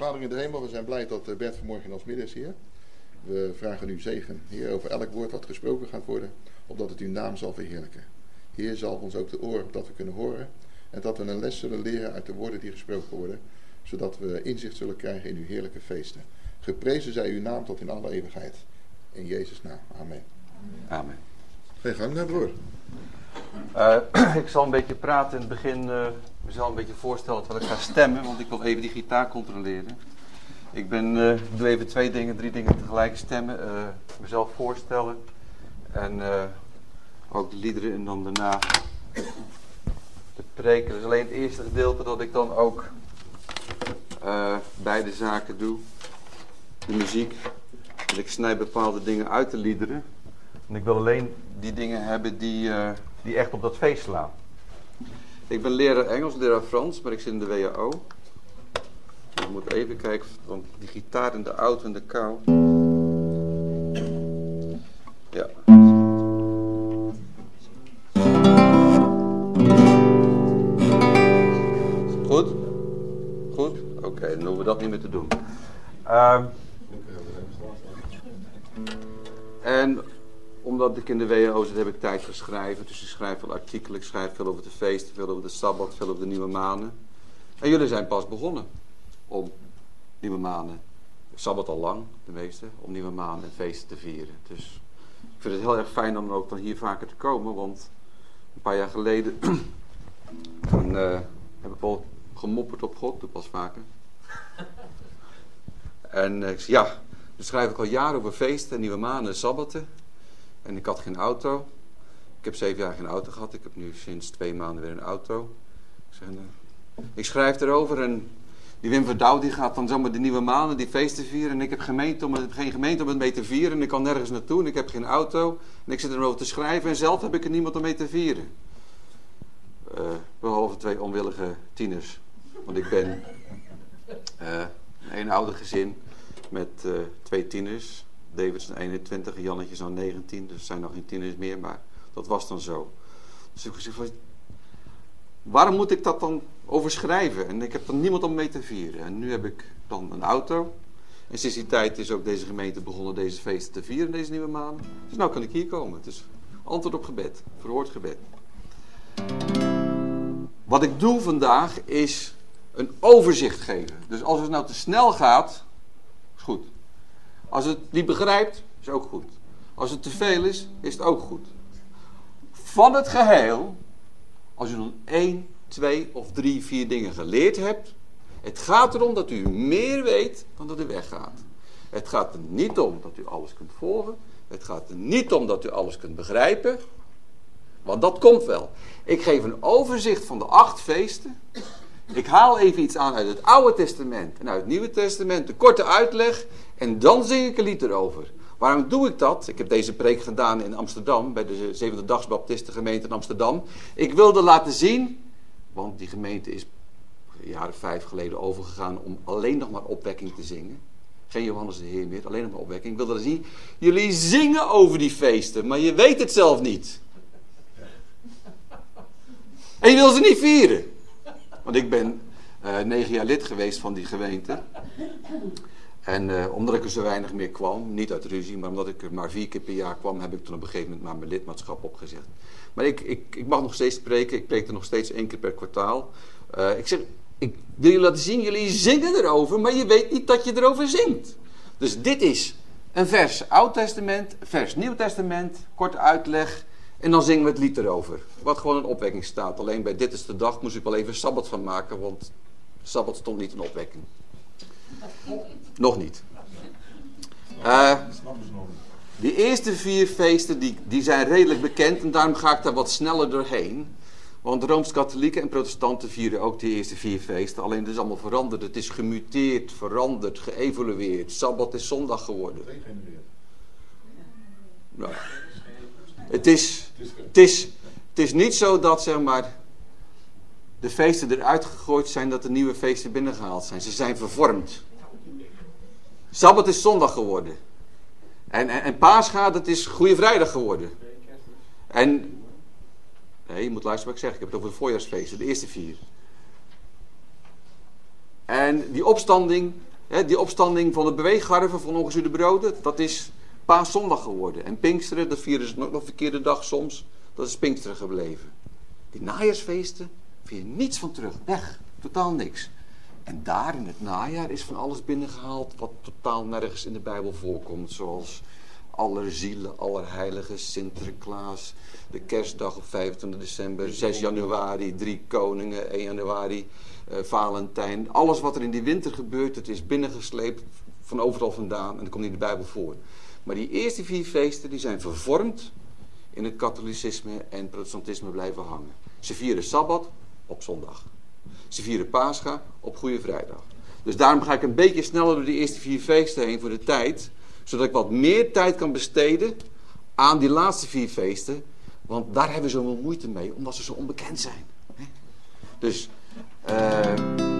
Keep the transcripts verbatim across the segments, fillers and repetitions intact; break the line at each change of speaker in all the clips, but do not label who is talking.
Vader in de hemel, we zijn blij dat Bert vanmorgen in ons midden is hier. We vragen u zegen, Heer, over elk woord dat gesproken gaat worden, opdat het uw naam zal verheerlijken. Heer, zal ons ook de oren dat we kunnen horen en dat we een les zullen leren uit de woorden die gesproken worden, zodat we inzicht zullen krijgen in uw heerlijke feesten. Geprezen zij uw naam tot in alle eeuwigheid. In Jezus' naam. Amen.
Amen.
Ga gang naar broer.
Uh, ik zal een beetje praten in het begin, uh, mezelf een beetje voorstellen terwijl ik ga stemmen, want ik wil even die gitaar controleren. Ik ben, uh, doe even twee dingen, drie dingen tegelijk stemmen, uh, mezelf voorstellen en uh, ook de liederen en dan daarna de preken. Dat is alleen het eerste gedeelte dat ik dan ook uh, beide zaken doe, de muziek. En ik snij bepaalde dingen uit de liederen. En ik wil alleen die dingen hebben die, uh, die echt op dat feest slaan. Ik ben leraar Engels, leraar Frans, maar ik zit in de W H O. Ik moet even kijken, want die gitaar in de auto en de kou. Ja. Goed? Goed? Oké, okay, dan hoeven we dat niet meer te doen. Uh, en omdat ik in de W H O zit, heb ik tijd voor schrijven. Dus ik schrijf veel artikelen, ik schrijf veel over de feesten, veel over de Sabbat, veel over de nieuwe maanden. En jullie zijn pas begonnen om nieuwe maanden, Sabbat al lang, de meeste, om nieuwe maanden en feesten te vieren. Dus ik vind het heel erg fijn om ook dan hier vaker te komen, want een paar jaar geleden toen, uh, heb ik wel gemopperd op God, doe ik pas vaker. En uh, ik zei, ja, dan schrijf ik al jaren over feesten, nieuwe maanden en Sabbatten. En ik had geen auto. Ik heb zeven jaar geen auto gehad. Ik heb nu sinds twee maanden weer een auto. Ik, zeg, uh, ik schrijf erover en die Wim Verdouw die gaat dan zomaar de nieuwe maanden, die feesten vieren. En ik heb gemeente om, geen gemeente om het mee te vieren. En ik kan nergens naartoe en ik heb geen auto. En ik zit erover te schrijven en zelf heb ik er niemand om mee te vieren. Uh, behalve twee onwillige tieners. Want ik ben uh, een ouder gezin met uh, twee tieners. David is eenentwintig en Jannetje is nou negentien. Dus er zijn nog geen tieners meer, maar dat was dan zo. Dus ik heb gezegd van, waarom moet ik dat dan overschrijven? En ik heb dan niemand om mee te vieren. En nu heb ik dan een auto. En sinds die tijd is ook deze gemeente begonnen deze feesten te vieren, deze nieuwe maanden. Dus nou kan ik hier komen. Het is antwoord op gebed, verhoord gebed. Wat ik doe vandaag is een overzicht geven. Dus als het nou te snel gaat, is goed. Als het niet begrijpt, is ook goed. Als het te veel is, is het ook goed. Van het geheel, als u dan één, twee of drie, vier dingen geleerd hebt, het gaat erom dat u meer weet dan dat u weggaat. Het gaat er niet om dat u alles kunt volgen. Het gaat er niet om dat u alles kunt begrijpen. Want dat komt wel. Ik geef een overzicht van de acht feesten. Ik haal even iets aan uit het Oude Testament en uit het Nieuwe Testament. Een korte uitleg. En dan zing ik een lied erover. Waarom doe ik dat? Ik heb deze preek gedaan in Amsterdam. Bij de Zevende Dags Baptistengemeente in Amsterdam. Ik wilde laten zien. Want die gemeente is jaren vijf geleden overgegaan om alleen nog maar opwekking te zingen. Geen Johannes de Heer meer. Alleen nog maar opwekking. Ik wilde laten zien. Jullie zingen over die feesten. Maar je weet het zelf niet. En je wil ze niet vieren. Want ik ben uh, negen jaar lid geweest van die gemeente. En uh, omdat ik er zo weinig meer kwam, niet uit ruzie, maar omdat ik er maar vier keer per jaar kwam, heb ik toen op een gegeven moment maar mijn lidmaatschap opgezegd. Maar ik, ik, ik mag nog steeds spreken, ik preek er nog steeds één keer per kwartaal. Uh, ik zeg, ik wil je laten zien, jullie zingen erover, maar je weet niet dat je erover zingt. Dus dit is een vers Oud Testament, een vers Nieuw Testament, korte uitleg. En dan zingen we het lied erover. Wat gewoon een opwekking staat. Alleen bij Dit is de Dag moest ik wel even Sabbat van maken. Want Sabbat stond niet in opwekking. Nog niet. Uh, die eerste vier feesten die, die zijn redelijk bekend. En daarom ga ik daar wat sneller doorheen. Want Rooms-Katholieken en Protestanten vieren ook die eerste vier feesten. Alleen het is allemaal veranderd. Het is gemuteerd, veranderd, geëvolueerd. Sabbat is zondag geworden. Nou, het is... Het is, het is niet zo dat, zeg maar, de feesten eruit gegooid zijn, dat de nieuwe feesten binnengehaald zijn. Ze zijn vervormd. Sabbat is zondag geworden. En, en, en Pascha, dat is Goede Vrijdag geworden. En, nee, je moet luisteren wat ik zeg. Ik heb het over de voorjaarsfeesten, de eerste vier. En die opstanding, Hè, die opstanding van de beweeggarven van ongezuurde broden, dat is Paaszondag geworden. En Pinksteren, dat vieren ze nog een verkeerde dag soms, dat is Pinksteren gebleven. Die najaarsfeesten, vind je niets van terug. Weg, totaal niks. En daar in het najaar is van alles binnengehaald wat totaal nergens in de Bijbel voorkomt. Zoals Allerzielen, Allerheiligen, Sinterklaas, de kerstdag op vijfentwintig december, zes januari, drie koningen, één januari, uh, Valentijn. Alles wat er in die winter gebeurt, het is binnengesleept van overal vandaan en dat komt niet in de Bijbel voor. Maar die eerste vier feesten die zijn vervormd in het katholicisme en protestantisme blijven hangen. Ze vieren Sabbat op zondag. Ze vieren Pascha op Goede Vrijdag. Dus daarom ga ik een beetje sneller door die eerste vier feesten heen voor de tijd, zodat ik wat meer tijd kan besteden aan die laatste vier feesten. Want daar hebben we zoveel moeite mee, omdat ze zo onbekend zijn. Dus, uh,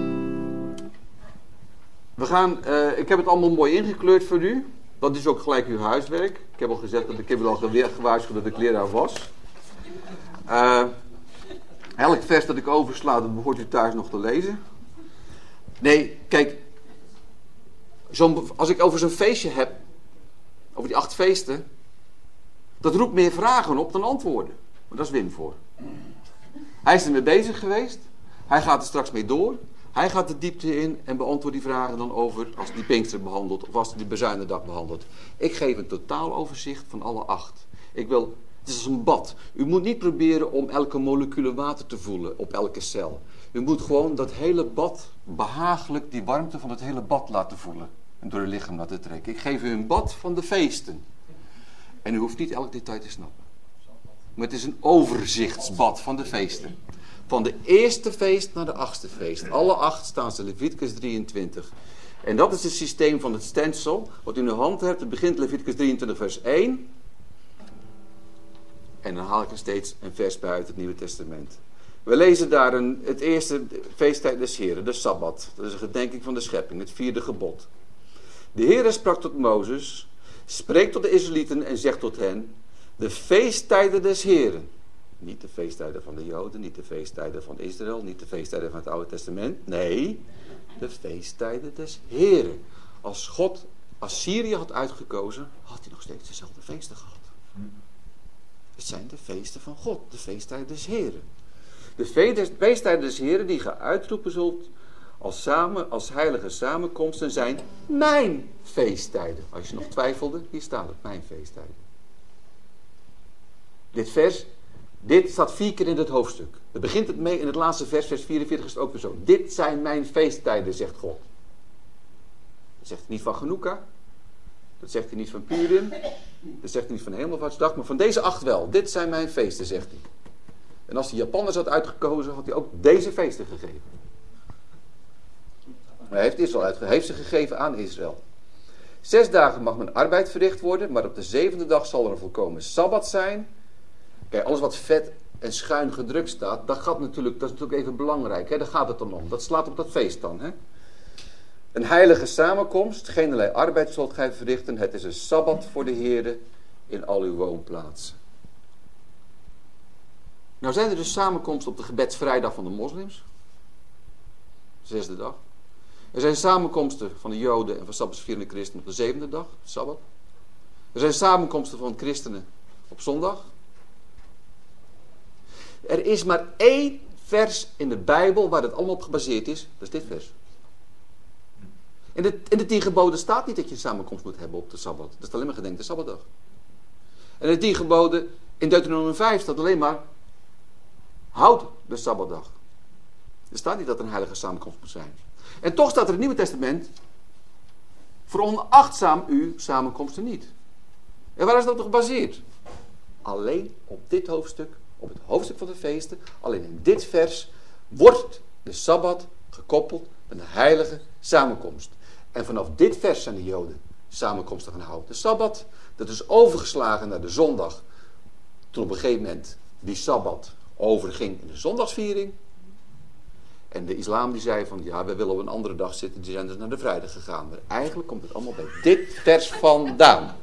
we gaan, uh, ik heb het allemaal mooi ingekleurd voor u. Dat is ook gelijk uw huiswerk. Ik heb al gezegd dat ik heb al gewaarschuwd dat ik leraar was. Uh, elk vers dat ik oversla, dat behoort u thuis nog te lezen. Nee, kijk, zo'n, als ik over zo'n feestje heb, over die acht feesten, dat roept meer vragen op dan antwoorden. Maar daar is Wim voor. Hij is er mee bezig geweest. Hij gaat er straks mee door. Hij gaat de diepte in en beantwoordt die vragen dan over als hij die Pinkster behandelt of als hij die Bezuinendag behandelt. Ik geef een totaal overzicht van alle acht. Ik wil, het is als een bad. U moet niet proberen om elke molecule water te voelen op elke cel. U moet gewoon dat hele bad behagelijk die warmte van het hele bad laten voelen. En door uw lichaam laten trekken. Ik geef u een bad van de feesten. En u hoeft niet elk detail te snappen. Maar het is een overzichtsbad van de feesten. Van de eerste feest naar de achtste feest. Alle acht staan ze in Leviticus drieëntwintig. En dat is het systeem van het stencil. Wat u in uw hand hebt. Het begint Leviticus drieëntwintig vers één. En dan haal ik er steeds een vers bij uit het Nieuwe Testament. We lezen daar een, het eerste feesttijd des Heren, de Sabbat. Dat is een gedenking van de schepping, het vierde gebod. De Heere sprak tot Mozes, spreek tot de Israëlieten en zegt tot hen, de feesttijden des Heren. Niet de feesttijden van de Joden, niet de feesttijden van Israël, niet de feesttijden van het Oude Testament. Nee, de feesttijden des Heren. Als God Assyrië had uitgekozen, had hij nog steeds dezelfde feesten gehad. Het zijn de feesten van God, de feesttijden des Heren. De feesttijden des Heren die ge uitroepen zult als, samen, als heilige samenkomsten zijn mijn feesttijden. Als je nog twijfelde, hier staat het, mijn feesttijden. Dit vers, dit staat vier keer in het hoofdstuk. Het begint het mee in het laatste vers, vers vierenveertig is het ook weer zo. Dit zijn mijn feesttijden, zegt God. Dat zegt hij niet van Genoeka. Dat zegt hij niet van Purim. Dat zegt hij niet van Hemelvaartsdag. Maar van deze acht wel. Dit zijn mijn feesten, zegt hij. En als hij Japanners had uitgekozen, had hij ook deze feesten gegeven. Hij heeft, Israël uitge- hij heeft ze gegeven aan Israël. Zes dagen mag mijn arbeid verricht worden, maar op de zevende dag zal er een volkomen Sabbat zijn. Kijk, alles wat vet en schuin gedrukt staat, dat, gaat natuurlijk, dat is natuurlijk even belangrijk. Hè? Daar gaat het dan om. Dat slaat op dat feest dan. Hè? Een heilige samenkomst, geen allerlei arbeid zult gij verrichten. Het is een Sabbat voor de Heere in al uw woonplaatsen. Nou zijn er dus samenkomsten op de gebedsvrijdag van de moslims. Zesde dag. Er zijn samenkomsten van de Joden en van sabbatsvierende christenen op de zevende dag, Sabbat. Er zijn samenkomsten van christenen op zondag. Er is maar één vers in de Bijbel waar het allemaal op gebaseerd is. Dat is dit vers. In de, in de tien geboden staat niet dat je een samenkomst moet hebben op de Sabbat. Dat is alleen maar gedenkt de Sabbatdag. En in de tien geboden in Deuteronomium vijf staat alleen maar houd de Sabbatdag. Er staat niet dat er een heilige samenkomst moet zijn. En toch staat er in het Nieuwe Testament, veronachtzaam u samenkomsten niet. En waar is dat op gebaseerd? Alleen op dit hoofdstuk, op het hoofdstuk van de feesten, alleen in dit vers wordt de Sabbat gekoppeld met een heilige samenkomst. En vanaf dit vers zijn de Joden samenkomsten gaan houden. De Sabbat, dat is overgeslagen naar de zondag. Toen op een gegeven moment die Sabbat overging in de zondagsviering. En de islam die zei van, ja, we willen op een andere dag zitten. Die zijn dus naar de vrijdag gegaan. Maar eigenlijk komt het allemaal bij dit vers vandaan.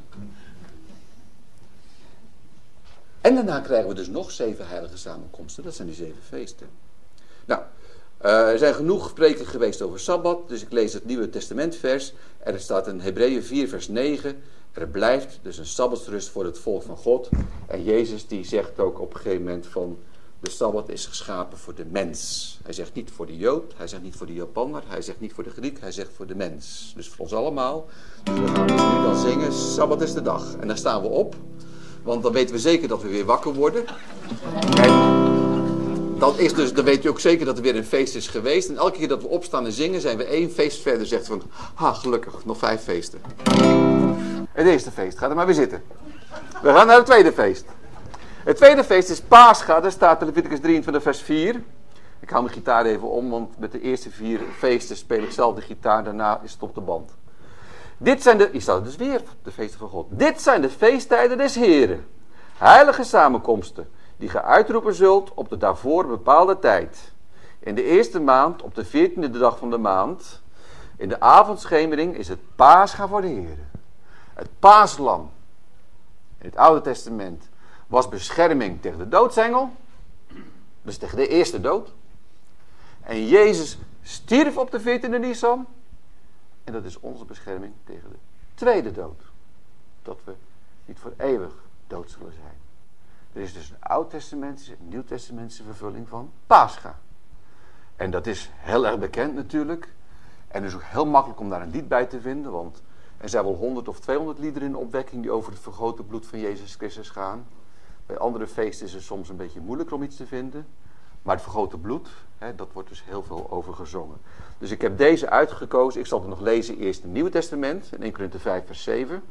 En daarna krijgen we dus nog zeven heilige samenkomsten. Dat zijn die zeven feesten. Nou, Uh, er zijn genoeg preken geweest over Sabbat, dus ik lees het Nieuwe Testamentvers. Er staat in Hebreeën vier vers negen. Er blijft dus een Sabbatsrust voor het volk van God. En Jezus die zegt ook op een gegeven moment van... de Sabbat is geschapen voor de mens. Hij zegt niet voor de Jood, hij zegt niet voor de Japaner, hij zegt niet voor de Griek, hij zegt voor de mens. Dus voor ons allemaal. Dus we gaan dus nu dan zingen, Sabbat is de dag. En dan staan we op, want dan weten we zeker dat we weer wakker worden. En dan, is dus, dan weet je ook zeker dat er weer een feest is geweest. En elke keer dat we opstaan en zingen, zijn we één feest verder. Zegt van, ha, gelukkig, nog vijf feesten. Het eerste feest, ga er maar weer zitten. We gaan naar het tweede feest. Het tweede feest is Pascha, daar staat in Leviticus drieëntwintig vers vier. Ik hou mijn gitaar even om, want met de eerste vier feesten speel ik zelf de gitaar, daarna is het op de band. Dit zijn de, hier staat het dus weer, de feesten van God. Dit zijn de feesttijden des Heren, heilige samenkomsten, die ge uitroepen zult op de daarvoor bepaalde tijd. In de eerste maand, op de veertiende dag van de maand, in de avondschemering is het Pascha voor de Heren. Het paaslam, in het Oude Testament, was bescherming tegen de doodsengel. Dus tegen de eerste dood. En Jezus stierf op de veertiende Nisan. En dat is onze bescherming tegen de tweede dood. Dat we niet voor eeuwig dood zullen zijn. Er is dus een Oud-testamentische en Nieuw-testamentische vervulling van Pascha. En dat is heel erg bekend natuurlijk. En het is ook heel makkelijk om daar een lied bij te vinden. Want er zijn wel honderd of tweehonderd liederen in de opwekking die over het vergrote bloed van Jezus Christus gaan. Bij andere feesten is het soms een beetje moeilijker om iets te vinden. Maar het vergrote bloed, hè, dat wordt dus heel veel over gezongen. Dus ik heb deze uitgekozen. Ik zal het nog lezen eerst in het Nieuwe Testament. In Eerste Korinthe vijf vers zeven.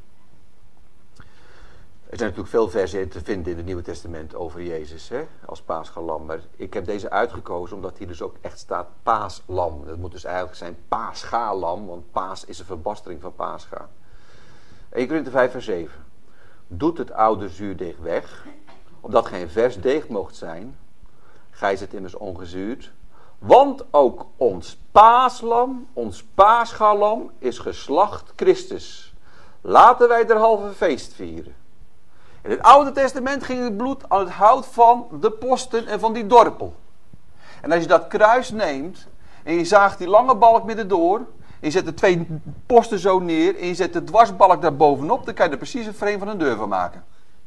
Er zijn natuurlijk veel versen te vinden in het Nieuwe Testament over Jezus. Hè, als paasgalam. Maar ik heb deze uitgekozen omdat hier dus ook echt staat paaslam. Dat moet dus eigenlijk zijn paaschalam. Want paas is een verbastering van Pascha. Eerste Korinthe vijf vers zeven. Doet het oude zuurdeeg weg, opdat geen vers deeg moogt zijn. Gij zit immers ongezuurd. Want ook ons paaslam, ons paaschalam, is geslacht Christus. Laten wij derhalve feest vieren. In het Oude Testament ging het bloed aan het hout van de posten en van die dorpel. En als je dat kruis neemt en je zaagt die lange balk midden door, en je zet de twee posten zo neer en je zet de dwarsbalk daar bovenop, dan kan je er precies een frame van een deur van maken.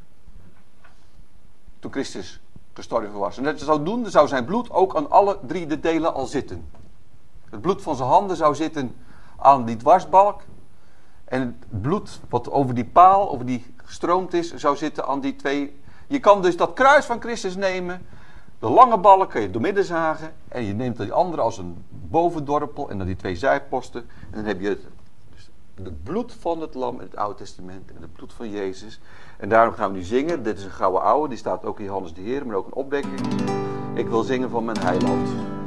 Toen Christus gestorven was. En dat zou doen, dan zou zijn bloed ook aan alle drie de delen al zitten. Het bloed van zijn handen zou zitten aan die dwarsbalk. En het bloed wat over die paal, over die gestroomd is, zou zitten aan die twee. Je kan dus dat kruis van Christus nemen. De lange balk kun je doormidden zagen. En je neemt die andere als een bovendorpel. En dan die twee zijposten. En dan heb je het, dus het bloed van het lam in het Oude Testament. En het bloed van Jezus. En daarom gaan we nu zingen. Dit is een gouden ouwe. Die staat ook in Johannes de Heer. Maar ook een opwekking. Ik wil zingen van mijn heiland.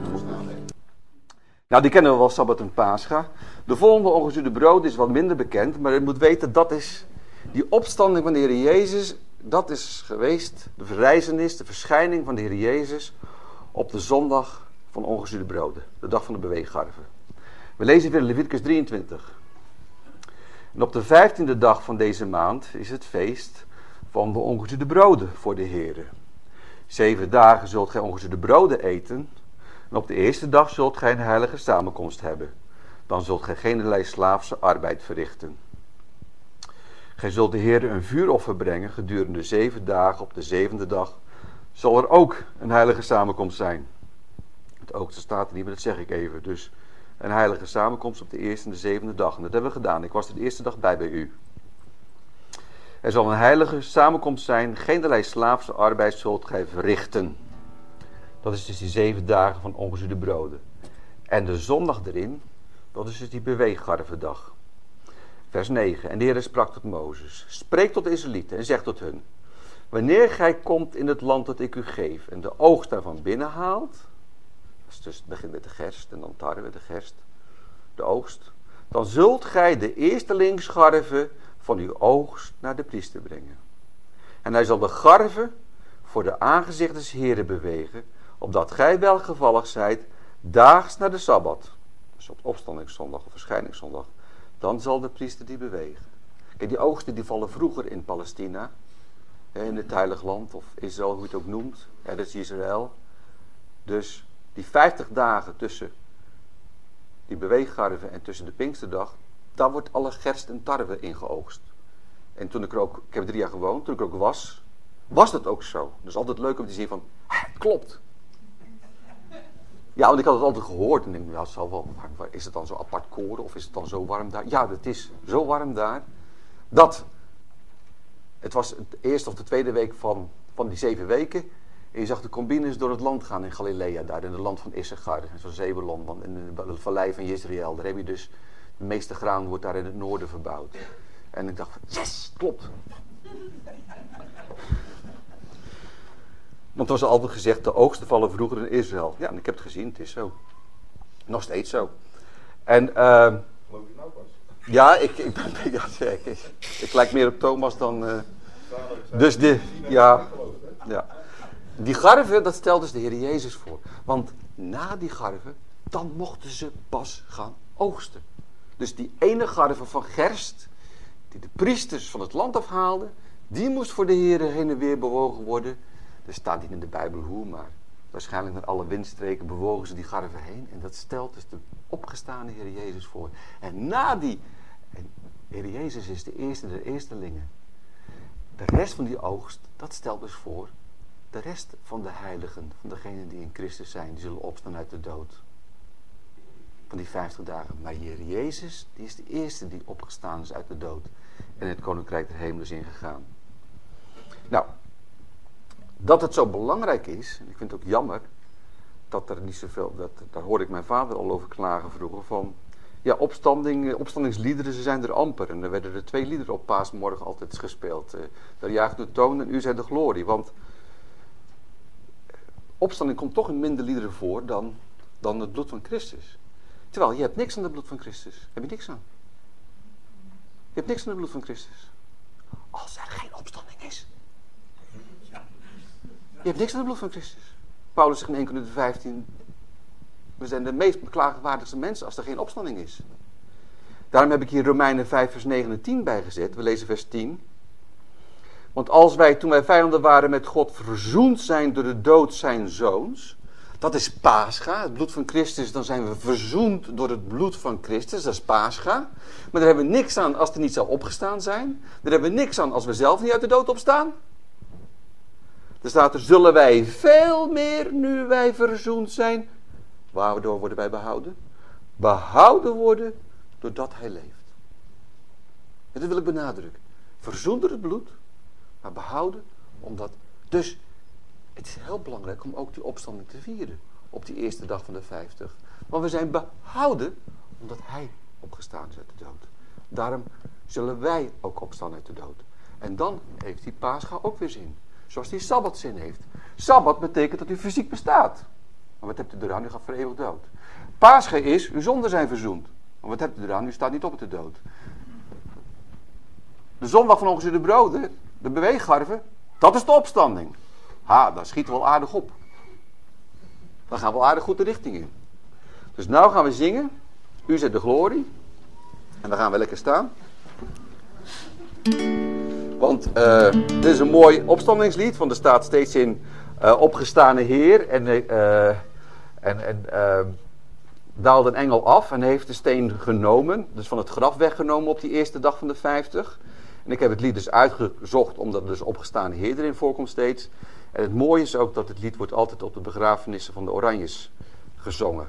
Nou, die kennen we wel, Sabbat en Pascha. De volgende ongezuurde brood is wat minder bekend. Maar je moet weten, dat is die opstanding van de Heer Jezus. Dat is geweest, de verrijzenis, de verschijning van de Heer Jezus op de zondag van ongezuurde broden. De dag van de beweeggarven. We lezen weer in Leviticus drieëntwintig. En op de vijftiende dag van deze maand is het feest van de ongezuurde broden voor de Heer. Zeven dagen zult gij ongezuurde broden eten. En op de eerste dag zult gij een heilige samenkomst hebben. Dan zult gij geenerlei slaafse arbeid verrichten. Gij zult de Heer een vuuroffer brengen gedurende zeven dagen. Op de zevende dag zal er ook een heilige samenkomst zijn. Het oogste staat er niet, maar dat zeg ik even. Dus een heilige samenkomst op de eerste en de zevende dag. En dat hebben we gedaan. Ik was er de eerste dag bij bij u. Er zal een heilige samenkomst zijn. Geenerlei slaafse arbeid zult gij verrichten. Dat is dus die zeven dagen van ongezuurde broden. En de zondag erin, dat is dus die beweeggarvendag. Vers negen. En de Heer sprak tot Mozes. Spreek tot de Israëlieten en zeg tot hun. Wanneer gij komt in het land dat ik u geef en de oogst daarvan binnenhaalt. Dat is dus het begin met de gerst en dan tarwe met de gerst. De oogst. Dan zult gij de eerstelingsgarve van uw oogst naar de priester brengen. En hij zal de garve voor de aangezicht des Heren bewegen. Opdat gij welgevallig zijt daags naar de Sabbat. Dus op opstandingszondag of verschijningszondag. Dan zal de priester die bewegen. Kijk, die oogsten die vallen vroeger in Palestina. In het heilig land of Israël, hoe je het ook noemt. Ja, dat is Israël. Dus die vijftig dagen tussen die beweeggarven en tussen de Pinksterdag, daar wordt alle gerst en tarwe in geoogst. En toen ik er ook, ik heb er drie jaar gewoond, toen ik er ook was, was dat ook zo. Dus altijd leuk om te zien van, het klopt. Ja, want ik had het altijd gehoord en denk, ja, het zal wel, is het dan zo apart koren of is het dan zo warm daar? Ja, het is zo warm daar, dat, het was de eerste of de tweede week van, van die zeven weken, en je zag de combines door het land gaan in Galilea, daar in het land van Issachar, en zo'n Zebulon, want in de vallei van Jezreel, daar heb je dus, de meeste graan wordt daar in het noorden verbouwd. En ik dacht, yes, klopt. Want er was altijd gezegd, de oogsten vallen vroeger in Israël. Ja, en ik heb het gezien, het is zo. Nog steeds zo. En, uh,
Geloof je nou pas?
ja, ik, ik, ben, ja ik, ik, ik lijk meer op Thomas dan... Uh, dus de, ja, ja. Die garven, dat stelt dus de Heer Jezus voor. Want na die garven, dan mochten ze pas gaan oogsten. Dus die ene garve van gerst, die de priesters van het land afhaalden, die moest voor de Heer heen en weer bewogen worden. Er staat niet in de Bijbel hoe, maar waarschijnlijk naar alle windstreken bewogen ze die garven heen. En dat stelt dus de opgestane Heer Jezus voor. En na die, en Heer Jezus is de eerste der eerstelingen. De rest van die oogst, dat stelt dus voor de rest van de heiligen, van degenen die in Christus zijn, die zullen opstaan uit de dood. Van die vijftig dagen. Maar Heer Jezus, die is de eerste die opgestaan is uit de dood. En het koninkrijk der hemelen is ingegaan. Nou, dat het zo belangrijk is, en ik vind het ook jammer, dat er niet zoveel, dat, daar hoorde ik mijn vader al over klagen vroeger, van, ja, opstanding, opstandingsliederen, ze zijn er amper. En er werden er twee liederen op paasmorgen altijd gespeeld. Uh, daar jaagt de toon en u zij de glorie. Want opstanding komt toch in minder liederen voor dan, dan het bloed van Christus. Terwijl, je hebt niks aan het bloed van Christus. Heb je niks aan. Je hebt niks aan het bloed van Christus. Als er geen opstanding is. Je hebt niks aan het bloed van Christus. Paulus zegt in Eerste Korinthe vijftien... we zijn de meest beklagenswaardigste mensen als er geen opstanding is. Daarom heb ik hier Romeinen vijf vers negen en tien bijgezet. We lezen vers tien. Want als wij, toen wij vijanden waren met God, verzoend zijn door de dood zijn zoons. Dat is Pascha, het bloed van Christus. Dan zijn we verzoend door het bloed van Christus. Dat is Pascha. Maar daar hebben we niks aan als er niet zou opgestaan zijn. Daar hebben we niks aan als we zelf niet uit de dood opstaan. Er staat er, zullen wij veel meer, nu wij verzoend zijn. Waardoor worden wij behouden? Behouden worden doordat hij leeft. En dat wil ik benadrukken. Verzoend door het bloed, maar behouden omdat... Dus het is heel belangrijk om ook die opstanding te vieren. Op die eerste dag van de vijftig. Want we zijn behouden omdat hij opgestaan is uit de dood. Daarom zullen wij ook opstaan uit de dood. En dan heeft die Pascha ook weer zin. Zoals die Sabbat zin heeft. Sabbat betekent dat u fysiek bestaat. Maar wat hebt u eraan? U gaat voor eeuwig dood. Pascha is, uw zonden zijn verzoend. Maar wat hebt u eraan? U staat niet op uit de dood. De zondag van ongezuurde broden, de beweeggarven, dat is de opstanding. Ha, daar schieten we wel aardig op. Dan gaan we wel aardig goed de richting in. Dus nou gaan we zingen. U zet de glorie. En dan gaan we lekker staan. Want uh, dit is een mooi opstandingslied. Want er staat steeds in uh, opgestane Heer. En, uh, en, en uh, daalde een engel af en heeft de steen genomen. Dus van het graf weggenomen op die eerste dag van de vijftig. En ik heb het lied dus uitgezocht omdat er dus opgestane Heer erin voorkomt steeds. En het mooie is ook dat het lied wordt altijd op de begrafenissen van de Oranjes gezongen.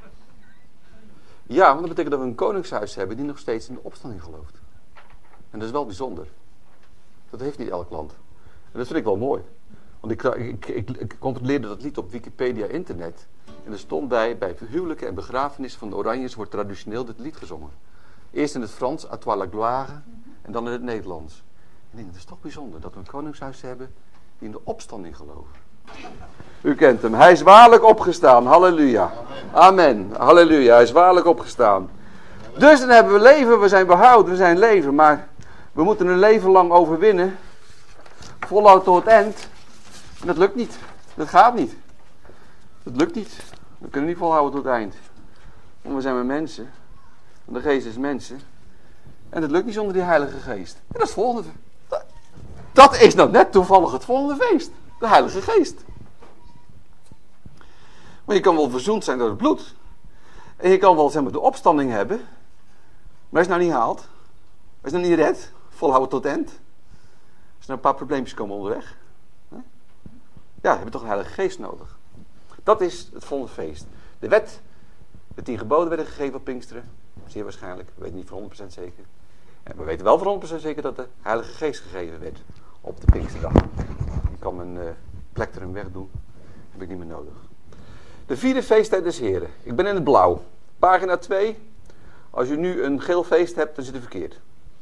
Ja, want dat betekent dat we een koningshuis hebben die nog steeds in de opstanding gelooft. En dat is wel bijzonder. Dat heeft niet elk land. En dat vind ik wel mooi. Want ik, ik, ik, ik controleerde dat lied op Wikipedia internet. En er stond bij, bij huwelijken en begrafenissen van de Oranjes wordt traditioneel dit lied gezongen. Eerst in het Frans, à toi la gloire, en dan in het Nederlands. En ik denk, het is toch bijzonder dat we een koningshuis hebben die in de opstanding geloven. U kent hem. Hij is waarlijk opgestaan. Halleluja. Amen. Halleluja. Hij is waarlijk opgestaan. Dus dan hebben we leven. We zijn behouden. We zijn leven. Maar we moeten een leven lang overwinnen. Volhouden tot het eind. En dat lukt niet. Dat gaat niet. Dat lukt niet. We kunnen niet volhouden tot het eind. Want we zijn maar mensen. En de geest is mensen. En dat lukt niet zonder die heilige geest. En dat is het volgende. Dat is nou net toevallig het volgende feest. De heilige geest. Want je kan wel verzoend zijn door het bloed. En je kan wel zeg maar, de opstanding hebben. Maar als je nou niet haalt. Als je nou niet redt. Volhouden tot eind. Als er nou een paar probleempjes komen onderweg. Hè? Ja, heb je toch een Heilige Geest nodig. Dat is het volle feest. De wet, de tien geboden werden gegeven op Pinksteren. Zeer waarschijnlijk. We weten niet voor honderd procent zeker. En we weten wel voor honderd procent zeker dat de Heilige Geest gegeven werd. Op de Pinksterdag. Ik kan mijn uh, plektrum wegdoen. Heb ik niet meer nodig. De vierde feesttijd des Heren. Ik ben in het blauw. Pagina twee. Als je nu een geel feest hebt, dan zit het verkeerd.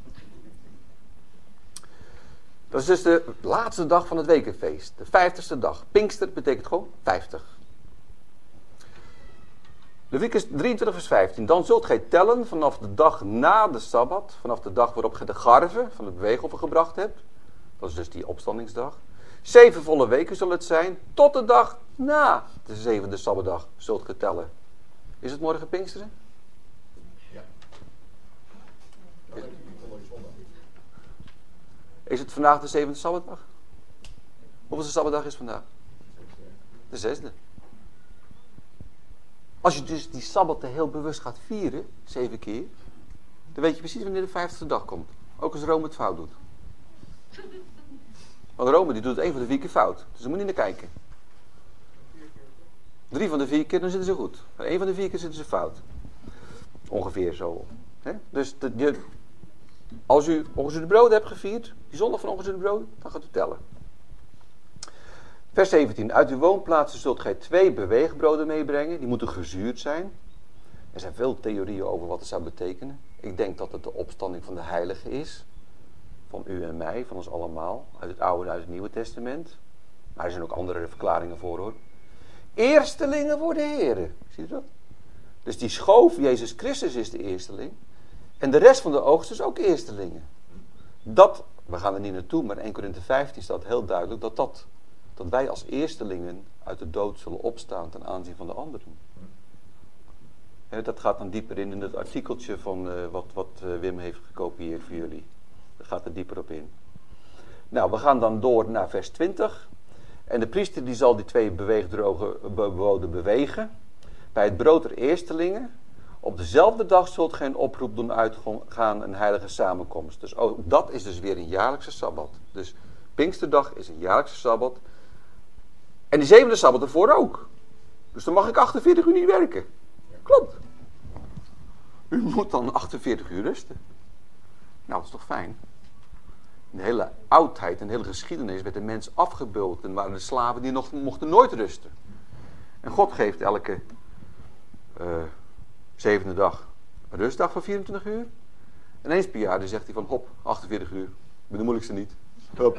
Dat is dus de laatste dag van het wekenfeest. De vijftigste dag. Pinkster betekent gewoon vijftig. Leviticus drieëntwintig vers vijftien. Dan zult gij tellen vanaf de dag na de Sabbat. Vanaf de dag waarop gij de garve van het beweegoffer gebracht hebt. Dat is dus die opstandingsdag. Zeven volle weken zal het zijn. Tot de dag na de zevende Sabbatdag zult gij tellen. Is het morgen Pinksteren?
Ja.
Is het vandaag de zevende Sabbatdag? Hoeveelste Sabbatdag is vandaag? De zesde. Als je dus die Sabbat heel bewust gaat vieren, zeven keer, dan weet je precies wanneer de vijftigste dag komt. Ook als Rome het fout doet. Want Rome die doet het één van de vier keer fout. Dus daar moet je niet naar kijken. Drie van de vier keer, dan zitten ze goed. Maar één van de vier keer zitten ze fout. Ongeveer zo. He? Dus de, je, als u ongezuurde brood hebt gevierd, die zondag van ongezuurde brood, dan gaat u tellen. Vers zeventien. Uit uw woonplaatsen zult gij twee beweegbroden meebrengen. Die moeten gezuurd zijn. Er zijn veel theorieën over wat het zou betekenen. Ik denk dat het de opstanding van de heilige is. Van u en mij, van ons allemaal. Uit het Oude en uit het Nieuwe Testament. Maar er zijn ook andere verklaringen voor hoor. Eerstelingen voor de Heren. Zie je dat? Dus die schoof, Jezus Christus is de eersteling. En de rest van de oogst is ook eerstelingen. Dat, we gaan er niet naartoe, maar in Eerste Korinthe vijftien staat heel duidelijk dat dat... dat wij als eerstelingen uit de dood zullen opstaan ten aanzien van de anderen. He, dat gaat dan dieper in in het artikeltje van uh, wat, wat uh, Wim heeft gekopieerd voor jullie. Dat gaat er dieper op in. Nou, we gaan dan door naar vers twintig. En de priester die zal die twee beweegdrogen bewegen. Bij het brood der eerstelingen. Op dezelfde dag zult gij een oproep doen uitgaan, een heilige samenkomst. Dus ook dat is dus weer een jaarlijkse Sabbat. Dus Pinksterdag is een jaarlijkse Sabbat. En die zevende Sabbat ervoor ook. Dus dan mag ik achtenveertig uur niet werken. Klopt. U moet dan achtenveertig uur rusten. Nou, dat is toch fijn. In de hele oudheid en de hele geschiedenis werd de mens afgebeuld. En waren de slaven die nog mochten nooit rusten. En God geeft elke uh, zevende dag een rustdag van vierentwintig uur. En eens per jaar dan zegt hij van hop, achtenveertig uur. Ik ben de moeilijkste niet. Hop.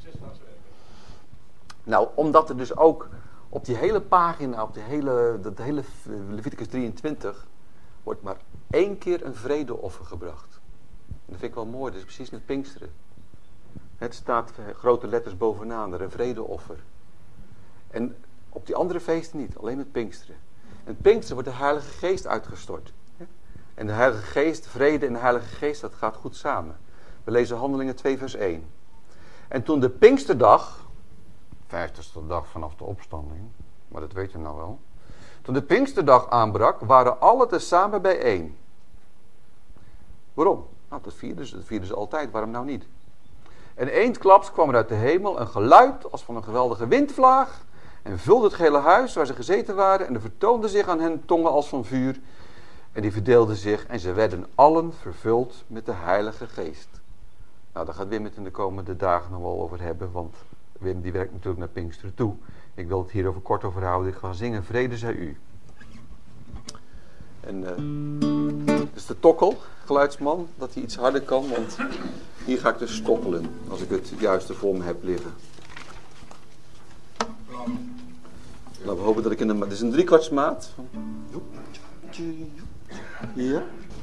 Nou, omdat er dus ook op die hele pagina, op die hele, dat hele Leviticus drieëntwintig, wordt maar één keer een vredeoffer gebracht. En dat vind ik wel mooi, dat is precies met Pinksteren. Het staat grote letters bovenaan, er een vredeoffer. En op die andere feesten niet, alleen met Pinksteren. En Pinksteren wordt de Heilige Geest uitgestort. En de Heilige Geest, vrede en de Heilige Geest, dat gaat goed samen. We lezen Handelingen twee vers één. En toen de Pinksterdag, vijftigste dag vanaf de opstanding, maar dat weet je nou wel. Toen de Pinksterdag aanbrak, waren alle tezamen bijeen. Waarom? Nou, dat vierden ze, dat vierden ze altijd, waarom nou niet? En eensklaps kwam er uit de hemel een geluid als van een geweldige windvlaag en vulde het gehele huis waar ze gezeten waren en er vertoonden zich aan hen tongen als van vuur en die verdeelden zich en ze werden allen vervuld met de Heilige Geest. Nou, daar gaat Wim het in de komende dagen nog wel over hebben, want Wim die werkt natuurlijk naar Pinksteren toe. Ik wil het hier over kort over houden. Ik ga zingen vrede zij u. En uh, dit is de tokkel, geluidsman, dat hij iets harder kan, want hier ga ik dus stokkelen, als ik het juiste voor me heb liggen. Nou, we hopen dat ik in de... Dit is een driekwartsmaat. Ja.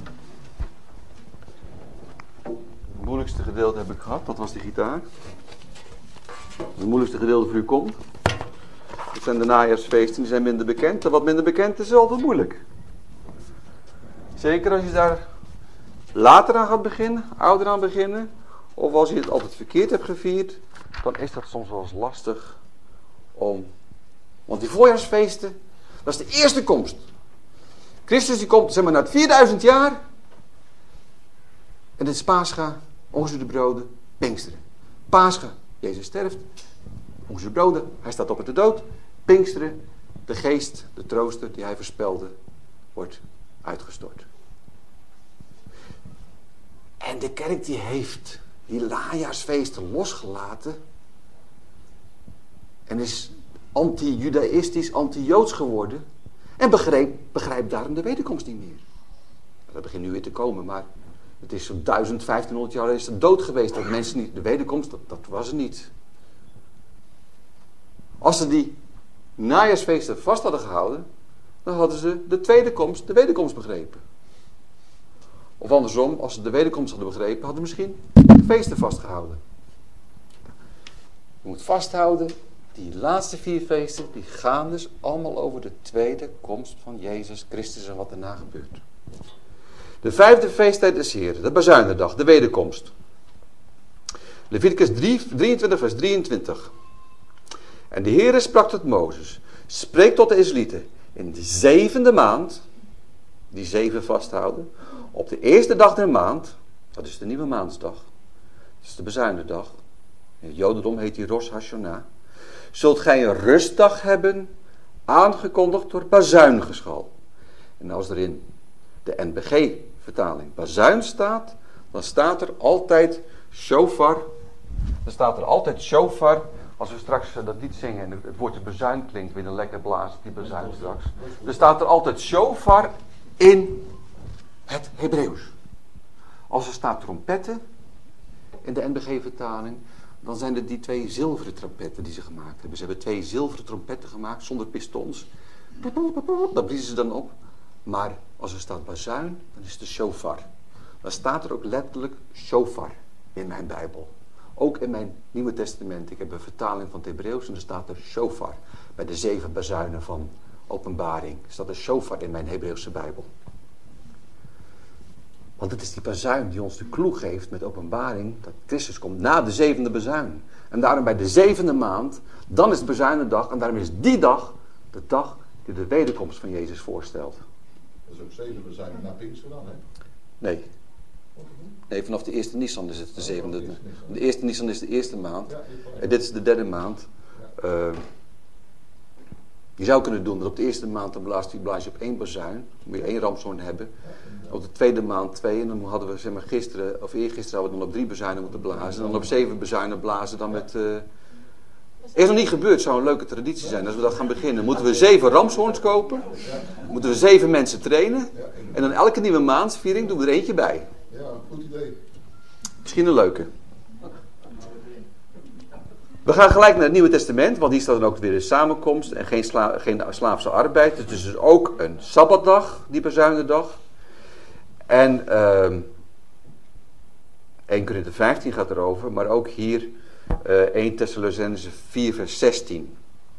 Het moeilijkste gedeelte heb ik gehad, dat was de gitaar. Het moeilijkste gedeelte voor u komt. Het zijn de najaarsfeesten, die zijn minder bekend. En wat minder bekend is, is altijd moeilijk. Zeker als je daar later aan gaat beginnen, ouder aan beginnen. Of als je het altijd verkeerd hebt gevierd. Dan is dat soms wel eens lastig om... Want die voorjaarsfeesten, Dat is de eerste komst. Christus die komt zeg maar na het vierduizend jaar. En dit is Pascha, ongezuurde broden, Pinksteren. Pascha, Jezus sterft. Ongezuurde broden, hij staat op uit de dood. Pinksteren, de geest, de trooster die hij voorspelde, wordt uitgestort. En de kerk die heeft die najaarsfeesten losgelaten. En is anti-judaïstisch, anti-joods geworden. En begrijpt begrijp daarom de wederkomst niet meer. Dat begint nu weer te komen, maar het is zo'n duizend, vijftienhonderd jaar is het dood geweest. Dat mensen niet, de wederkomst, dat, dat was er niet. Als ze die najaarsfeesten vast hadden gehouden, dan hadden ze de tweede komst, de wederkomst begrepen. Of andersom, als ze de wederkomst hadden begrepen, hadden ze misschien de feesten vastgehouden. Je moet vasthouden, die laatste vier feesten, die gaan dus allemaal over de tweede komst van Jezus Christus en wat daarna gebeurt. De vijfde feesttijd des Heren, de bazuinendag, de wederkomst. Leviticus drieëntwintig vers drieëntwintig. En de Heere sprak tot Mozes, spreek tot de Israëlieten in de zevende maand, die zeven vasthouden, op de eerste dag der maand, dat is de nieuwe maandsdag, dat is de bazuinendag, in het Jodendom heet die Rosh Hashanah, zult gij een rustdag hebben, aangekondigd door bazuingeschal. En als er in de N B G-vertaling bazuin staat, dan staat er altijd shofar. Dan staat er altijd shofar. Als we straks dat lied zingen en het woordje bazuin klinkt, weer een lekker blazen, die bazuin straks. Dan staat er altijd shofar in het Hebreeuws. Als er staat trompetten in de N B G-vertaling, dan zijn er die twee zilveren trompetten die ze gemaakt hebben. Ze hebben twee zilveren trompetten gemaakt zonder pistons. Dat bliezen ze dan op. Maar als er staat bazuin, dan is het de shofar. Dan staat er ook letterlijk shofar in mijn Bijbel. Ook in mijn Nieuwe Testament. Ik heb een vertaling van het Hebreeuws en er staat er shofar. Bij de zeven bazuinen van Openbaring staat er shofar in mijn Hebreeuwse Bijbel. Want het is die bazuin die ons de clue geeft met Openbaring dat Christus komt na de zevende bazuin. En daarom bij de zevende maand, dan is het bazuinendag en daarom is die dag de dag die de wederkomst van Jezus voorstelt.
Dat is ook zeven bazuinen na Pinksteren dan, hè?
Nee. Nee, vanaf de eerste Nisan is het de zevende. De eerste Nisan is de eerste maand. En dit is de derde maand. Uh, je zou kunnen doen dat op de eerste maand dan blaas je, blaas je op één bazuin. Dan moet je één ramshoorn hebben. Op de tweede maand twee. En dan hadden we zeg maar gisteren, of eergisteren hadden we dan op drie bazuinen moeten blazen. En dan op zeven bazuinen blazen dan met... Uh, is nog niet gebeurd, zou een leuke traditie zijn. Als we dat gaan beginnen, moeten we zeven ramshoorns kopen. Moeten we zeven mensen trainen. En dan elke nieuwe maansviering doen we er eentje bij.
Ja, goed idee.
Misschien een leuke. We gaan gelijk naar het Nieuwe Testament, want hier staat dan ook weer de samenkomst en geen, sla, geen slaafse arbeid. Dus het is dus ook een Sabbatdag, die bazuinendag. En uh, eerste Korinthe vijftien gaat erover, maar ook hier uh, eerste Thessalonicenzen vier vers zestien.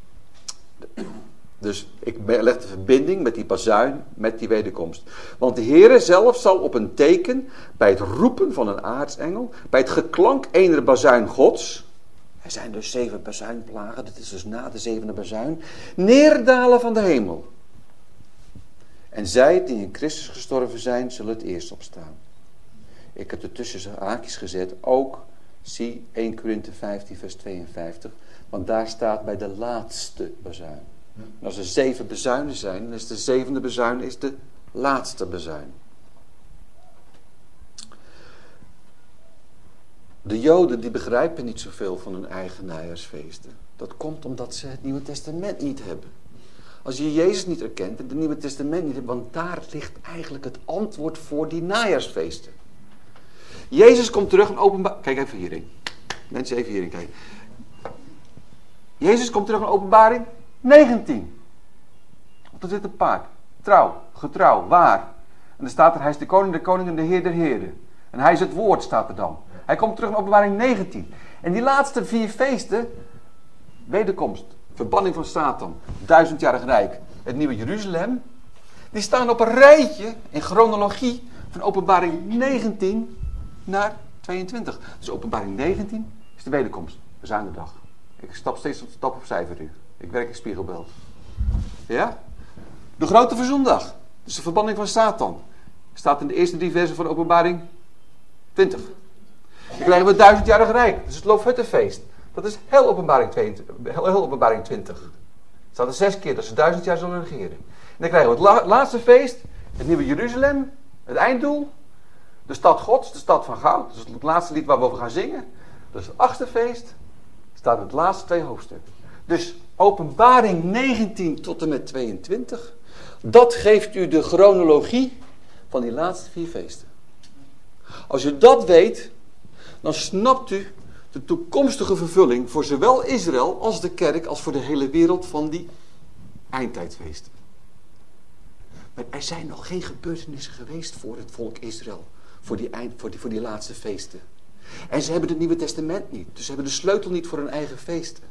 Dus ik leg de verbinding met die bazuin, met die wederkomst. Want de Heere zelf zal op een teken, bij het roepen van een aartsengel, bij het geklank ener bazuin Gods, er zijn dus zeven bazuinplagen, dat is dus na de zevende bazuin, neerdalen van de hemel. En zij die in Christus gestorven zijn, zullen het eerst opstaan. Ik heb er tussen haakjes gezet, ook zie eerste Korinthe vijftien vers tweeënvijftig, want daar staat bij de laatste bazuin. En als er zeven bazuinen zijn, dan is de zevende bazuin is de laatste bazuin. De Joden die begrijpen niet zoveel van hun eigen najaarsfeesten. Dat komt omdat ze het Nieuwe Testament niet hebben. Als je Jezus niet erkent en het Nieuwe Testament niet hebt, want daar ligt eigenlijk het antwoord voor die najaarsfeesten. Jezus komt terug in openbaring. Kijk even hierin. Mensen even hierin kijken. Jezus komt terug in openbaring negentien. Want er zit een paard. Trouw, getrouw, waar. En dan staat er, hij is de koning der koningen, de heer der heren. En hij is het woord, staat er dan. Hij komt terug in openbaring negentien. En die laatste vier feesten, wederkomst, verbanning van Satan, duizendjarig rijk, het nieuwe Jeruzalem, die staan op een rijtje in chronologie van openbaring negentien naar tweeëntwintig. Dus openbaring negentien is de wederkomst, bazuinendag. Ik stap steeds op stap opzij voor u. Ik werk in Spiegelbeeld. Ja? De grote verzoendag. Dus de verbanning van Satan. Staat in de eerste drie versen van Openbaring twintig. Dan krijgen we het duizendjarig rijk. Dat is het Loofhuttenfeest. Dat is heel Openbaring, tweeëntwintig, heel, heel Openbaring twintig. Het staat er zes keer dat ze duizend jaar zullen regeren. En dan krijgen we het la- laatste feest. Het nieuwe Jeruzalem. Het einddoel. De stad Gods. De stad van goud. Dat is het laatste lied waar we over gaan zingen. Dat is het achtste feest. Staat in het laatste twee hoofdstukken. Dus Openbaring negentien tot en met tweeëntwintig. Dat geeft u de chronologie van die laatste vier feesten. Als u dat weet, dan snapt u de toekomstige vervulling voor zowel Israël als de kerk als voor de hele wereld van die eindtijdfeesten. Maar er zijn nog geen gebeurtenissen geweest voor het volk Israël, voor die, eind, voor die, voor die laatste feesten. En ze hebben het Nieuwe Testament niet, dus ze hebben de sleutel niet voor hun eigen feesten.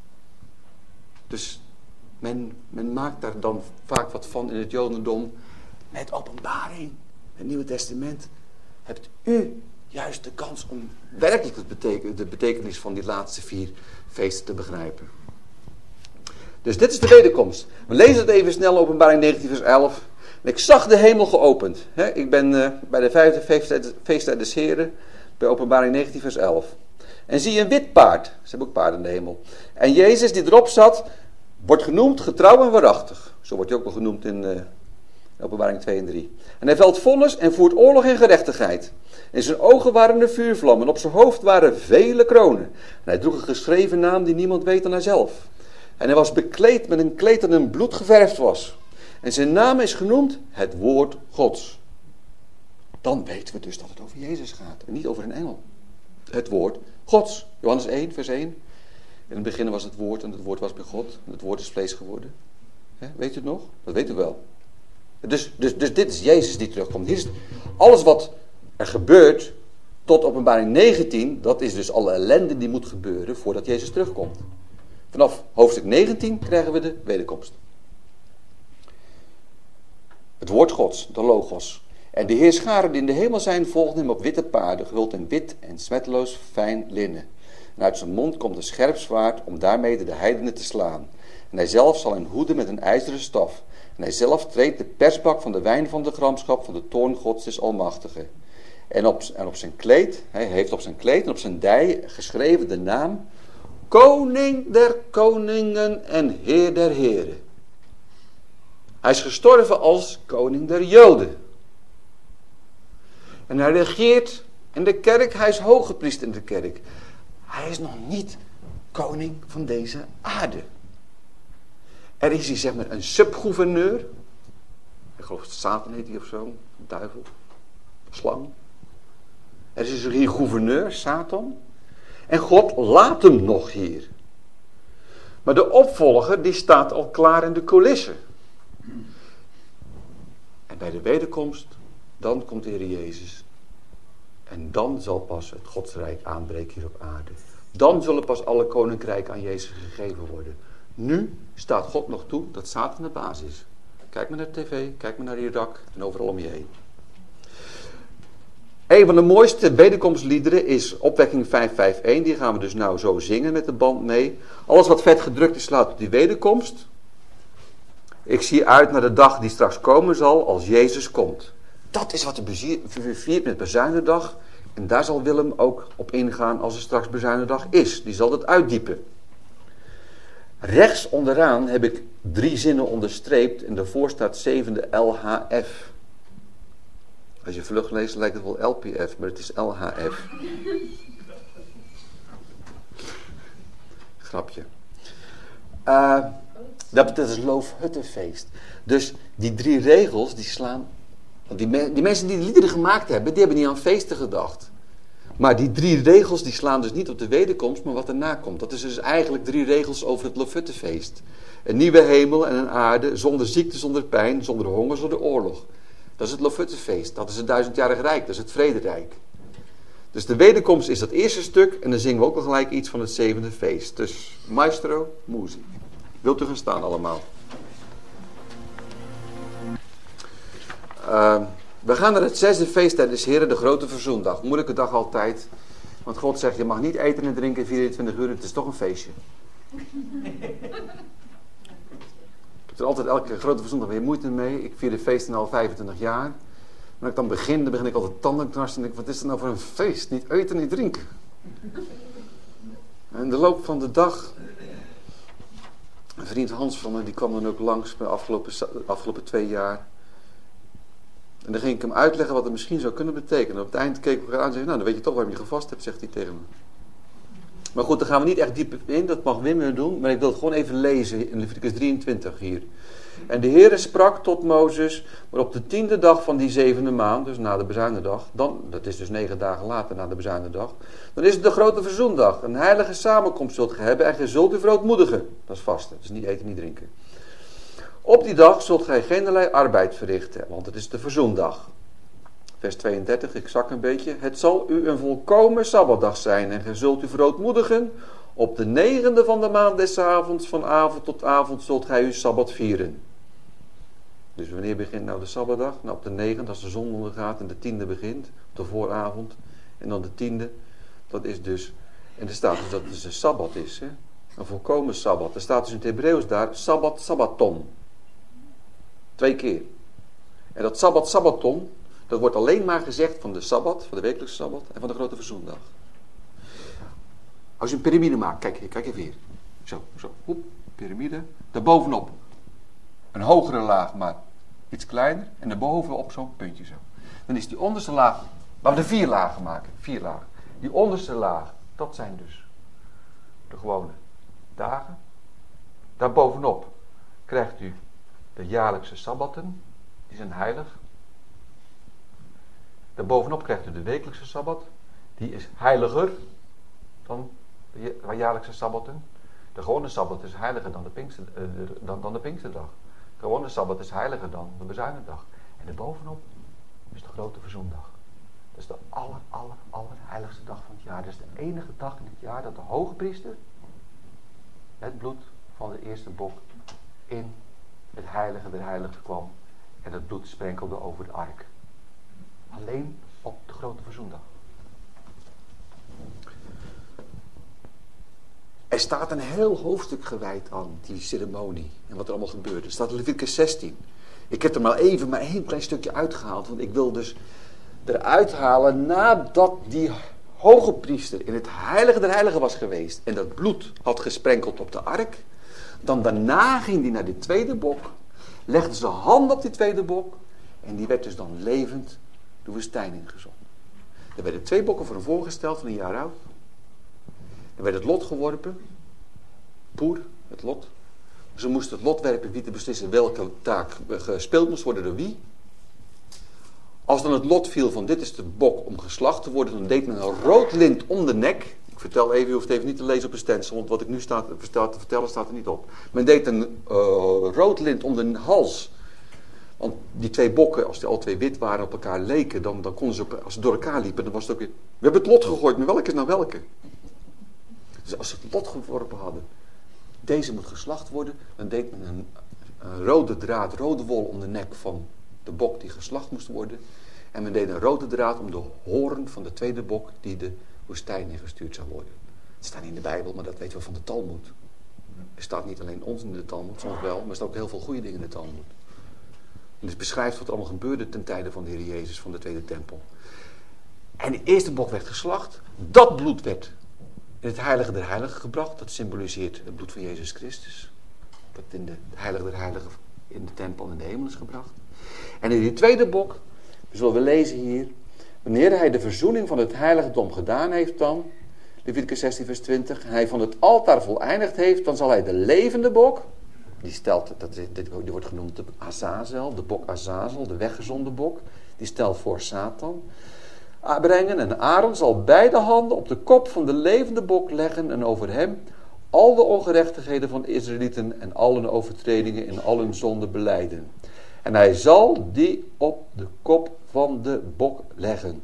Dus men, men maakt daar dan vaak wat van in het Jodendom. Met Openbaring, het Nieuwe Testament, hebt u juist de kans om werkelijk het beteken, de betekenis van die laatste vier feesten te begrijpen. Dus dit is de wederkomst. We lezen het even snel, Openbaring negentien vers elf. En ik zag de hemel geopend. He, ik ben uh, bij de vijfde feesttijd, feesttijd des Heren, bij Openbaring negentien vers elf. En zie een wit paard. Ze hebben ook paarden in de hemel. En Jezus die erop zat, wordt genoemd getrouw en waarachtig. Zo wordt hij ook wel genoemd in uh, Openbaring twee en drie. En hij velt vonnis en voert oorlog en gerechtigheid. In zijn ogen waren er vuurvlammen. En op zijn hoofd waren vele kronen. En hij droeg een geschreven naam die niemand weet dan hijzelf. En hij was bekleed met een kleed dat in bloed geverfd was. En zijn naam is genoemd het woord Gods. Dan weten we dus dat het over Jezus gaat. En niet over een engel. Het woord Gods. Johannes één vers één. In het begin was het woord en het woord was bij God. En het woord is vlees geworden. He, weet u het nog? Dat weet u wel. Dus, dus, dus dit is Jezus die terugkomt. Hier is alles wat er gebeurt tot Openbaring negentien. Dat is dus alle ellende die moet gebeuren voordat Jezus terugkomt. Vanaf hoofdstuk negentien krijgen we de wederkomst. Het woord Gods, de Logos. En de heerscharen die in de hemel zijn volgden hem op witte paarden, gehuld in wit en smetteloos fijn linnen. En uit zijn mond komt een scherp zwaard om daarmee de heidenen te slaan. En hij zelf zal hen hoeden met een ijzeren staf. En hij zelf treedt de persbak van de wijn van de gramschap van de toorn Gods des Almachtige. En op, en op zijn kleed, hij heeft op zijn kleed en op zijn dij geschreven de naam Koning der koningen en Heer der heren. Hij is gestorven als koning der Joden. En hij regeert in de kerk, hij is hooggepriester in de kerk. Hij is nog niet koning van deze aarde. Er is hier zeg maar een subgouverneur. Ik geloof dat Satan heet hij of zo. Duivel. Slang. Er is dus hier gouverneur, Satan. En God laat hem nog hier. Maar de opvolger die staat al klaar in de coulissen. En bij de wederkomst, dan komt de Heer Jezus. En dan zal pas het Godsrijk aanbreken hier op aarde. Dan zullen pas alle koninkrijken aan Jezus gegeven worden. Nu staat God nog toe dat Satan de baas is. Kijk maar naar de tv, kijk maar naar Irak en overal om je heen. Een van de mooiste wederkomstliederen is Opwekking vijf vijf een. Die gaan we dus nou zo zingen met de band mee. Alles wat vet gedrukt is slaat op die wederkomst. Ik zie uit naar de dag die straks komen zal als Jezus komt. Dat is wat de viert met Bezuinendag. En daar zal Willem ook op ingaan als er straks Bezuinendag is. Die zal dat uitdiepen. Rechts onderaan heb ik drie zinnen onderstreept. En daarvoor staat zevende L H F. Als je vlug leest lijkt het wel L P F, maar het is L H F. Grapje. Uh, dat is het Loofhuttenfeest. Dus die drie regels die slaan... Want die, me, die mensen die de liederen gemaakt hebben, die hebben niet aan feesten gedacht. Maar die drie regels die slaan dus niet op de wederkomst, maar wat erna komt. Dat is dus eigenlijk drie regels over het Loofhuttenfeest. Een nieuwe hemel en een aarde, zonder ziekte, zonder pijn, zonder honger, zonder oorlog. Dat is het Loofhuttenfeest. Dat is het duizendjarig rijk. Dat is het vrederijk. Dus de wederkomst is dat eerste stuk. En dan zingen we ook al gelijk iets van het zevende feest. Dus maestro, muziek. Wilt u gaan staan allemaal? Uh, we gaan naar het zesde feest des Heren, de grote verzoendag. Moeilijke dag altijd. Want God zegt, je mag niet eten en drinken vierentwintig uur. Het is toch een feestje. heb er altijd elke grote verzondag weer moeite mee. Ik vier de feesten al vijfentwintig jaar. Maar als ik dan begin, dan begin ik altijd tandenknarsen. En denk ik, wat is er nou voor een feest? Niet eten, niet drinken. En in de loop van de dag... Een vriend Hans van me, die kwam dan ook langs de afgelopen, afgelopen twee jaar. En dan ging ik hem uitleggen wat het misschien zou kunnen betekenen. En op het eind keek ik elkaar aan en zei, nou dan weet je toch waarom je gevast hebt, zegt hij tegen me. Maar goed, daar gaan we niet echt diep in, dat mag Wim weer doen. Maar ik wil het gewoon even lezen in Leviticus drieëntwintig hier. En de Heere sprak tot Mozes, maar op de tiende dag van die zevende maand, dus na de bezuinendag, dan, dat is dus negen dagen later na de bezuinendag, dan is het de grote verzoendag. Een heilige samenkomst zult ge hebben en ge zult u verootmoedigen. Dat is vasten, dus niet eten, niet drinken. Op die dag zult gij geenerlei arbeid verrichten, want het is de verzoendag. Vers tweeëndertig, ik zak een beetje. Het zal u een volkomen sabbatdag zijn en ge zult u verootmoedigen. Op de negende van de maand des avonds, van avond tot avond, zult gij uw sabbat vieren. Dus wanneer begint nou de sabbatdag? Nou, op de negende, als de zon ondergaat en de tiende begint, op de vooravond. En dan de tiende, dat is dus, en er staat dus dat het dus een sabbat is, hè? Een volkomen sabbat. Er staat dus in het Hebreeuws daar, sabbat, sabbaton. Twee keer. En dat sabbat, sabbaton, dat wordt alleen maar gezegd van de sabbat, van de wekelijkse sabbat en van de grote verzoendag. Als je een piramide maakt, kijk, kijk even hier. Zo, zo, hoep, piramide. Daarbovenop een hogere laag, maar iets kleiner. En daarbovenop zo'n puntje zo. Dan is die onderste laag, waar we de vier lagen maken, vier lagen. Die onderste laag, dat zijn dus de gewone dagen. Daarbovenop krijgt u de jaarlijkse sabbatten, die zijn heilig. Daarbovenop krijgt u de wekelijkse sabbat, die is heiliger dan de jaarlijkse sabbatten. De gewone sabbat is heiliger dan de, Pinkster, uh, dan, dan de Pinksterdag. De gewone sabbat is heiliger dan de bezuinendag. En daarbovenop is de grote verzoendag. Dat is de aller, aller, aller heiligste dag van het jaar. Dat is de enige dag in het jaar dat de hogepriester het bloed van de eerste bok in het heilige der heiligen kwam. En het bloed sprenkelde over de ark. Alleen op de grote verzoendag. Er staat een heel hoofdstuk gewijd aan die ceremonie en wat er allemaal gebeurde. Er staat in Leviticus zestien. Ik heb er maar even maar één klein stukje uitgehaald, want ik wil dus eruit halen nadat die hoge priester in het heilige der heiligen was geweest en dat bloed had gesprenkeld op de ark. Dan daarna ging hij naar die tweede bok, legde zijn hand op die tweede bok en die werd dus dan levend de woestijn ingezonden. Er werden twee bokken voor hem voorgesteld van een jaar oud. Er werd het lot geworpen. Poer, het lot. Ze moesten het lot werpen wie te beslissen welke taak gespeeld moest worden door wie. Als dan het lot viel van dit is de bok om geslacht te worden, dan deed men een rood lint om de nek. Ik vertel even, u hoeft even niet te lezen op een stencil, want wat ik nu sta te vertellen staat er niet op. Men deed een uh, rood lint om de hals. Want die twee bokken, als die al twee wit waren op elkaar leken, dan, dan konden ze, als ze door elkaar liepen, dan was het ook weer... We hebben het lot gegooid, maar welke is nou welke? Dus als ze het lot geworpen hadden, deze moet geslacht worden, dan deed men een, een rode draad, rode wol om de nek van de bok die geslacht moest worden. En men deed een rode draad om de hoorn van de tweede bok die de woestijn ingestuurd zou worden. Het staat niet in de Bijbel, maar dat weten we van de Talmud. Er staat niet alleen ons in de Talmud, soms wel, maar er staan ook heel veel goede dingen in de Talmud. En het beschrijft wat er allemaal gebeurde ten tijde van de Heer Jezus, van de tweede tempel. En de eerste bok werd geslacht, dat bloed werd in het heilige der heiligen gebracht. Dat symboliseert het bloed van Jezus Christus. Dat in de heilige der heiligen in de tempel in de hemel is gebracht. En in die tweede bok, zullen we lezen hier, wanneer hij de verzoening van het heiligdom gedaan heeft dan, Leviticus zestien vers twintig, en hij van het altaar voleindigd heeft, dan zal hij de levende bok, die stelt, dat, die wordt genoemd de Azazel, de bok Azazel, de weggezonde bok, die stelt voor Satan, brengen en Aaron zal beide handen op de kop van de levende bok leggen en over hem al de ongerechtigheden van de Israëlieten en al hun overtredingen en al hun zonden belijden. En hij zal die op de kop van de bok leggen.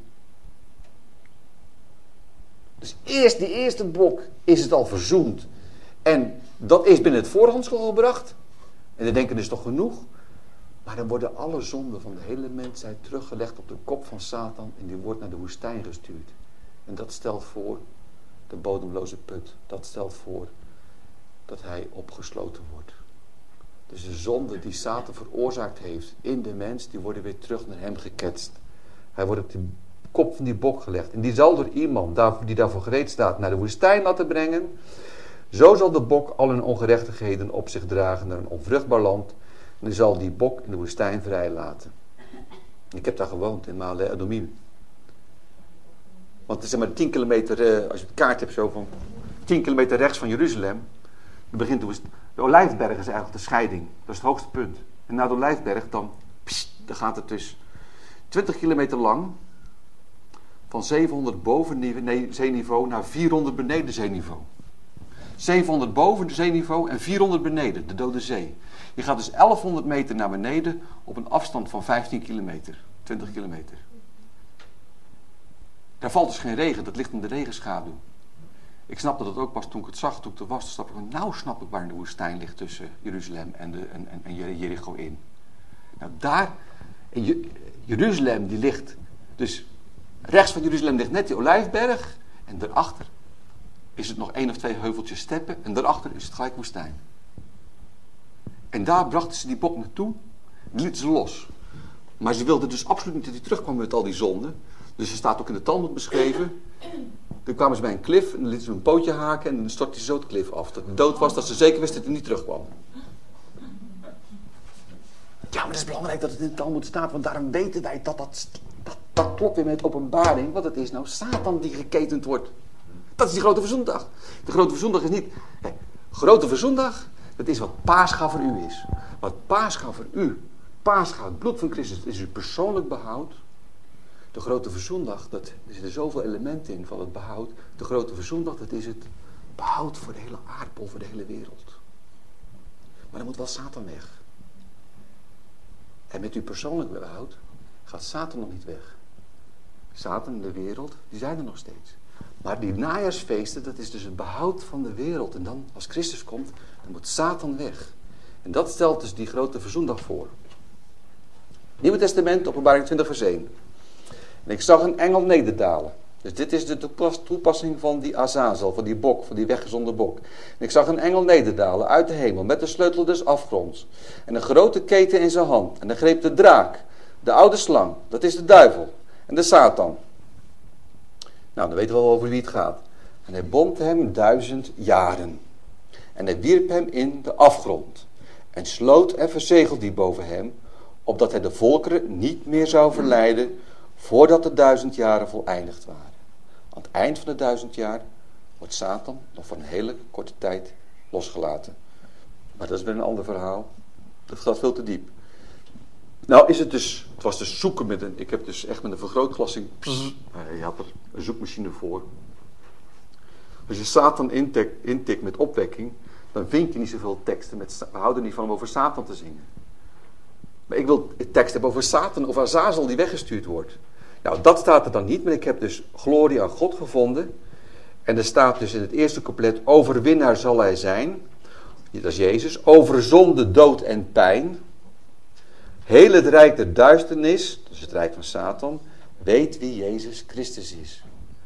Dus eerst die eerste bok is het al verzoend. En dat is binnen het voorhandsel gebracht. En dan denken, dat is toch genoeg? Maar dan worden alle zonden van de hele mensheid teruggelegd op de kop van Satan. En die wordt naar de woestijn gestuurd. En dat stelt voor de bodemloze put. Dat stelt voor dat hij opgesloten wordt.
Dus de zonde die Satan veroorzaakt heeft in de mens, die worden weer terug naar hem geketst. Hij wordt op de kop van die bok gelegd. En die zal door iemand die daarvoor gereed staat naar de woestijn laten brengen. Zo zal de bok al hun ongerechtigheden op zich dragen naar een onvruchtbaar land. En die zal die bok in de woestijn vrijlaten. Ik heb daar gewoond in Male Edomim. Want het is zeg maar tien kilometer, eh, als je een kaart hebt zo van tien kilometer rechts van Jeruzalem. Dan begint de, de Olijfberg is eigenlijk de scheiding. Dat is het hoogste punt. En na de Olijfberg dan, pssst, dan gaat het dus twintig kilometer lang. Van zevenhonderd boven nee, zeeniveau naar vierhonderd beneden zeeniveau. zevenhonderd boven zeeniveau en vierhonderd beneden, de Dode Zee. Je gaat dus elfhonderd meter naar beneden op een afstand van vijftien kilometer. twintig kilometer. Daar valt dus geen regen, dat ligt in de regenschaduw. Ik snapte dat ook pas toen ik het zag, toen ik er was. Toen snap ik, nou snap ik waar de woestijn ligt tussen Jeruzalem en, de, en, en, en Jericho in. Nou daar, in Jeruzalem die ligt, dus rechts van Jeruzalem ligt net die Olijfberg. En daarachter is het nog één of twee heuveltjes steppen. En daarachter is het gelijk woestijn. En daar brachten ze die bok naartoe. Die lieten ze los. Maar ze wilden dus absoluut niet dat hij terugkwam met al die zonden. Dus er staat ook in de Talmud beschreven. Dan kwamen ze bij een klif en dan lieten ze een pootje haken. En dan stortte ze zo het klif af. Dat het dood was, dat ze zeker wisten dat hij niet terugkwam. Ja, maar het is belangrijk dat het in de Talmud staat. Want daarom weten wij dat dat, dat, dat klopt weer met openbaring. Want het is nou Satan die geketend wordt. Dat is die grote verzoendag. De grote verzoendag is niet... Kijk, grote verzoendag, dat is wat Pascha voor u is. Wat Pascha voor u, Pascha, het bloed van Christus, is uw persoonlijk behoud. De grote verzoendag, dat, er zitten zoveel elementen in van het behoud. De grote verzoendag, dat is het behoud voor de hele aardbol, voor de hele wereld. Maar dan moet wel Satan weg. En met uw persoonlijk behoud gaat Satan nog niet weg. Satan en de wereld, die zijn er nog steeds. Maar die najaarsfeesten, dat is dus het behoud van de wereld. En dan, als Christus komt, dan moet Satan weg. En dat stelt dus die grote verzoendag voor. Nieuwe Testament, Openbaring twintig vers één. En ik zag een engel nederdalen. Dus dit is de toepassing van die azazel, van die bok, van die weggezonden bok. En ik zag een engel nederdalen uit de hemel met de sleutel des afgronds. En een grote keten in zijn hand. En hij greep de draak, de oude slang, dat is de duivel en de Satan. Nou, dan weten we wel over wie het gaat. En hij bond hem duizend jaren. En hij wierp hem in de afgrond. En sloot en verzegelde die boven hem, opdat hij de volkeren niet meer zou verleiden, voordat de duizend jaren voleindigd waren. Aan het eind van de duizend jaar wordt Satan nog voor een hele korte tijd losgelaten. Maar dat is weer een ander verhaal. Dat gaat veel te diep. Nou is het dus, het was dus zoeken met een, ik heb dus echt met een vergrootglassing, je had er een zoekmachine voor. Als je Satan intikt, intikt met opwekking, dan vind je niet zoveel teksten. Met, we houden niet van om over Satan te zingen. Maar ik wil een tekst hebben over Satan of Azazel die weggestuurd wordt. Nou, dat staat er dan niet, maar ik heb dus glorie aan God gevonden. En er staat dus in het eerste couplet, overwinnaar zal hij zijn. Dat is Jezus. Over zonde, dood en pijn. Heel het rijk der duisternis, dus het rijk van Satan, weet wie Jezus Christus is.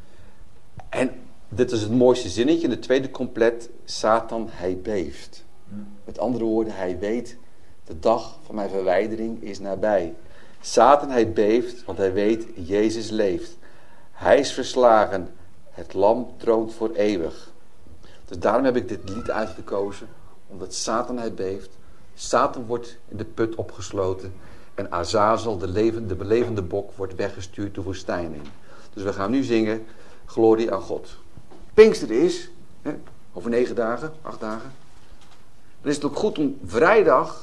En dit is het mooiste zinnetje in het tweede couplet. Satan, hij beeft. Met andere woorden, hij weet, de dag van mijn verwijdering is nabij. Satan, hij beeft, want hij weet, Jezus leeft. Hij is verslagen, het lam troont voor eeuwig. Dus daarom heb ik dit lied uitgekozen, omdat Satan, hij beeft. Satan wordt in de put opgesloten. En Azazel, de levende, de belevende bok, wordt weggestuurd de woestijn in. Dus we gaan nu zingen, glorie aan God. Pinkster is, hè, over negen dagen, acht dagen. Dan is het ook goed om vrijdag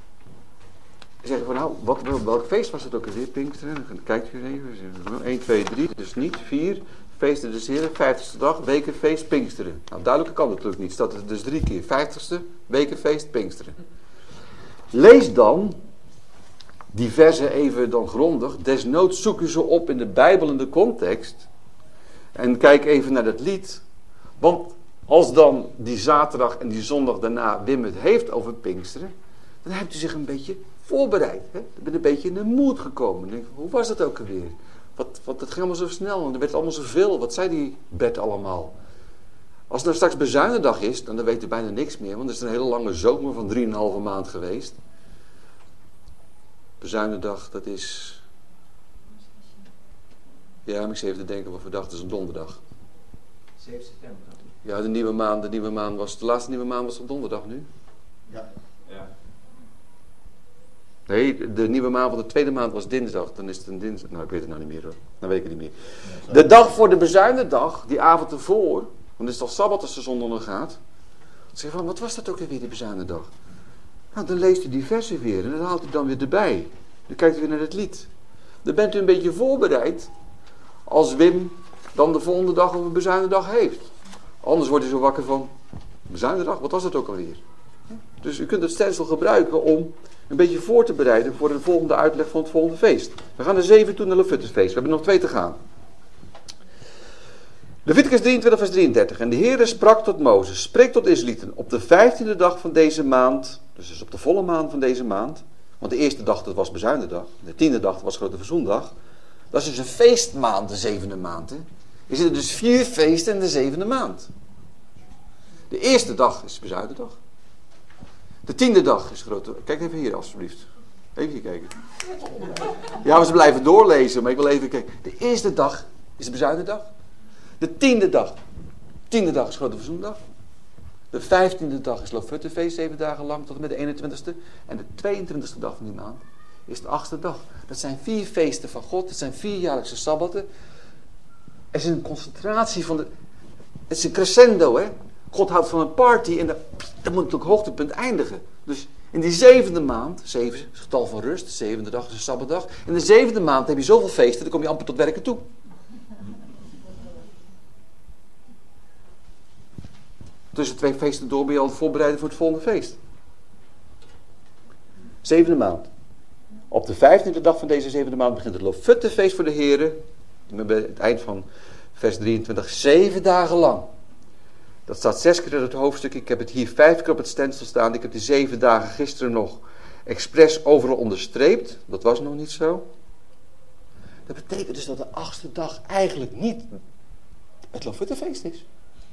te zeggen van nou, wat, welk feest was het ook alweer, Pinksteren? Dan kijkt u even, één, twee, drie, dus niet, vier, feesten des Heren, vijftigste dag, wekenfeest, Pinksteren. Nou, duidelijker kan het natuurlijk niet, staat het dus drie keer, vijftigste, wekenfeest, Pinksteren. Lees dan die versen even dan grondig. Desnoods zoek u ze op in de Bijbel in de context. En kijk even naar dat lied. Want als dan die zaterdag en die zondag daarna Wim het heeft over Pinksteren, dan hebt u zich een beetje voorbereid. Hè? Je bent een beetje in de moed gekomen. Denk, hoe was dat ook alweer? Wat, wat, het ging allemaal zo snel en er werd allemaal zoveel. Wat zei die Bert allemaal? Als het nou straks bezuinendag is, dan, dan weet u bijna niks meer. Want er is een hele lange zomer van drieënhalve maand geweest. Bezuinendag, dat is... Ja, maar ik zit even te denken wat voor dag. Dat is een donderdag.
zeven september.
Ja, de nieuwe maan, de nieuwe maan was... De laatste nieuwe maan was op donderdag nu.
Ja.
Ja.
Nee, de nieuwe maan van de tweede maand was dinsdag. Dan is het een dinsdag. Nou, ik weet het nou niet meer hoor. Dan weet ik het niet meer. De dag voor de bezuinendag, die avond ervoor... Want het is al Sabbat als de zon onder gaat. Dan zeg je van, wat was dat ook weer, die bezuinendag? Nou, dan leest u die versen weer en dat haalt u dan weer erbij. Dan kijkt u weer naar het lied. Dan bent u een beetje voorbereid als Wim dan de volgende dag of een bezuinendag heeft. Anders wordt u zo wakker van, bezuinendag, wat was dat ook alweer? Dus u kunt het stelsel gebruiken om een beetje voor te bereiden voor de volgende uitleg van het volgende feest. We gaan er zeven toe naar Lofutusfeest. We hebben nog twee te gaan. Leviticus drieëntwintig vers drieëndertig. En de Heere sprak tot Mozes, spreek tot Israëlieten, op de vijftiende dag van deze maand, dus, dus op de volle maan van deze maand, want de eerste dag dat was bezuinendag, de tiende dag dat was grote verzoendag, dat is dus een feestmaand, de zevende maand. Hè. Er zitten dus vier feesten in de zevende maand. De eerste dag is bezuinendag. De tiende dag is grote... Kijk even hier alsjeblieft. Even hier kijken. Ja, maar ze blijven doorlezen, maar ik wil even kijken. De eerste dag is de bezuinendag. De tiende dag. Tiende dag is grote verzoendag. De vijftiende dag is Lofutusfeest, zeven dagen lang tot en met de eenentwintigste. En de tweeëntwintigste dag van die maand is de achtste dag. Dat zijn vier feesten van God. Dat zijn vier jaarlijkse sabbatten. Er is een concentratie van de... Het is een crescendo, hè. God houdt van een party en dat, dat moet ook hoogtepunt eindigen. Dus in die zevende maand, zeven is het getal van rust, de zevende dag is een sabbatdag. In de zevende maand heb je zoveel feesten, dan kom je amper tot werken toe. Tussen twee feesten door ben je al voorbereiden voor het volgende feest. Zevende maand. Op de vijftiende dag van deze zevende maand begint het Lofutusfeest voor de Heere. Bij het eind van vers drieëntwintig. Zeven dagen lang. Dat staat zes keer in het hoofdstuk. Ik heb het hier vijf keer op het stencil staan. Ik heb die zeven dagen gisteren nog expres overal onderstreept. Dat was nog niet zo. Dat betekent dus dat de achtste dag eigenlijk niet het Lofutusfeest is.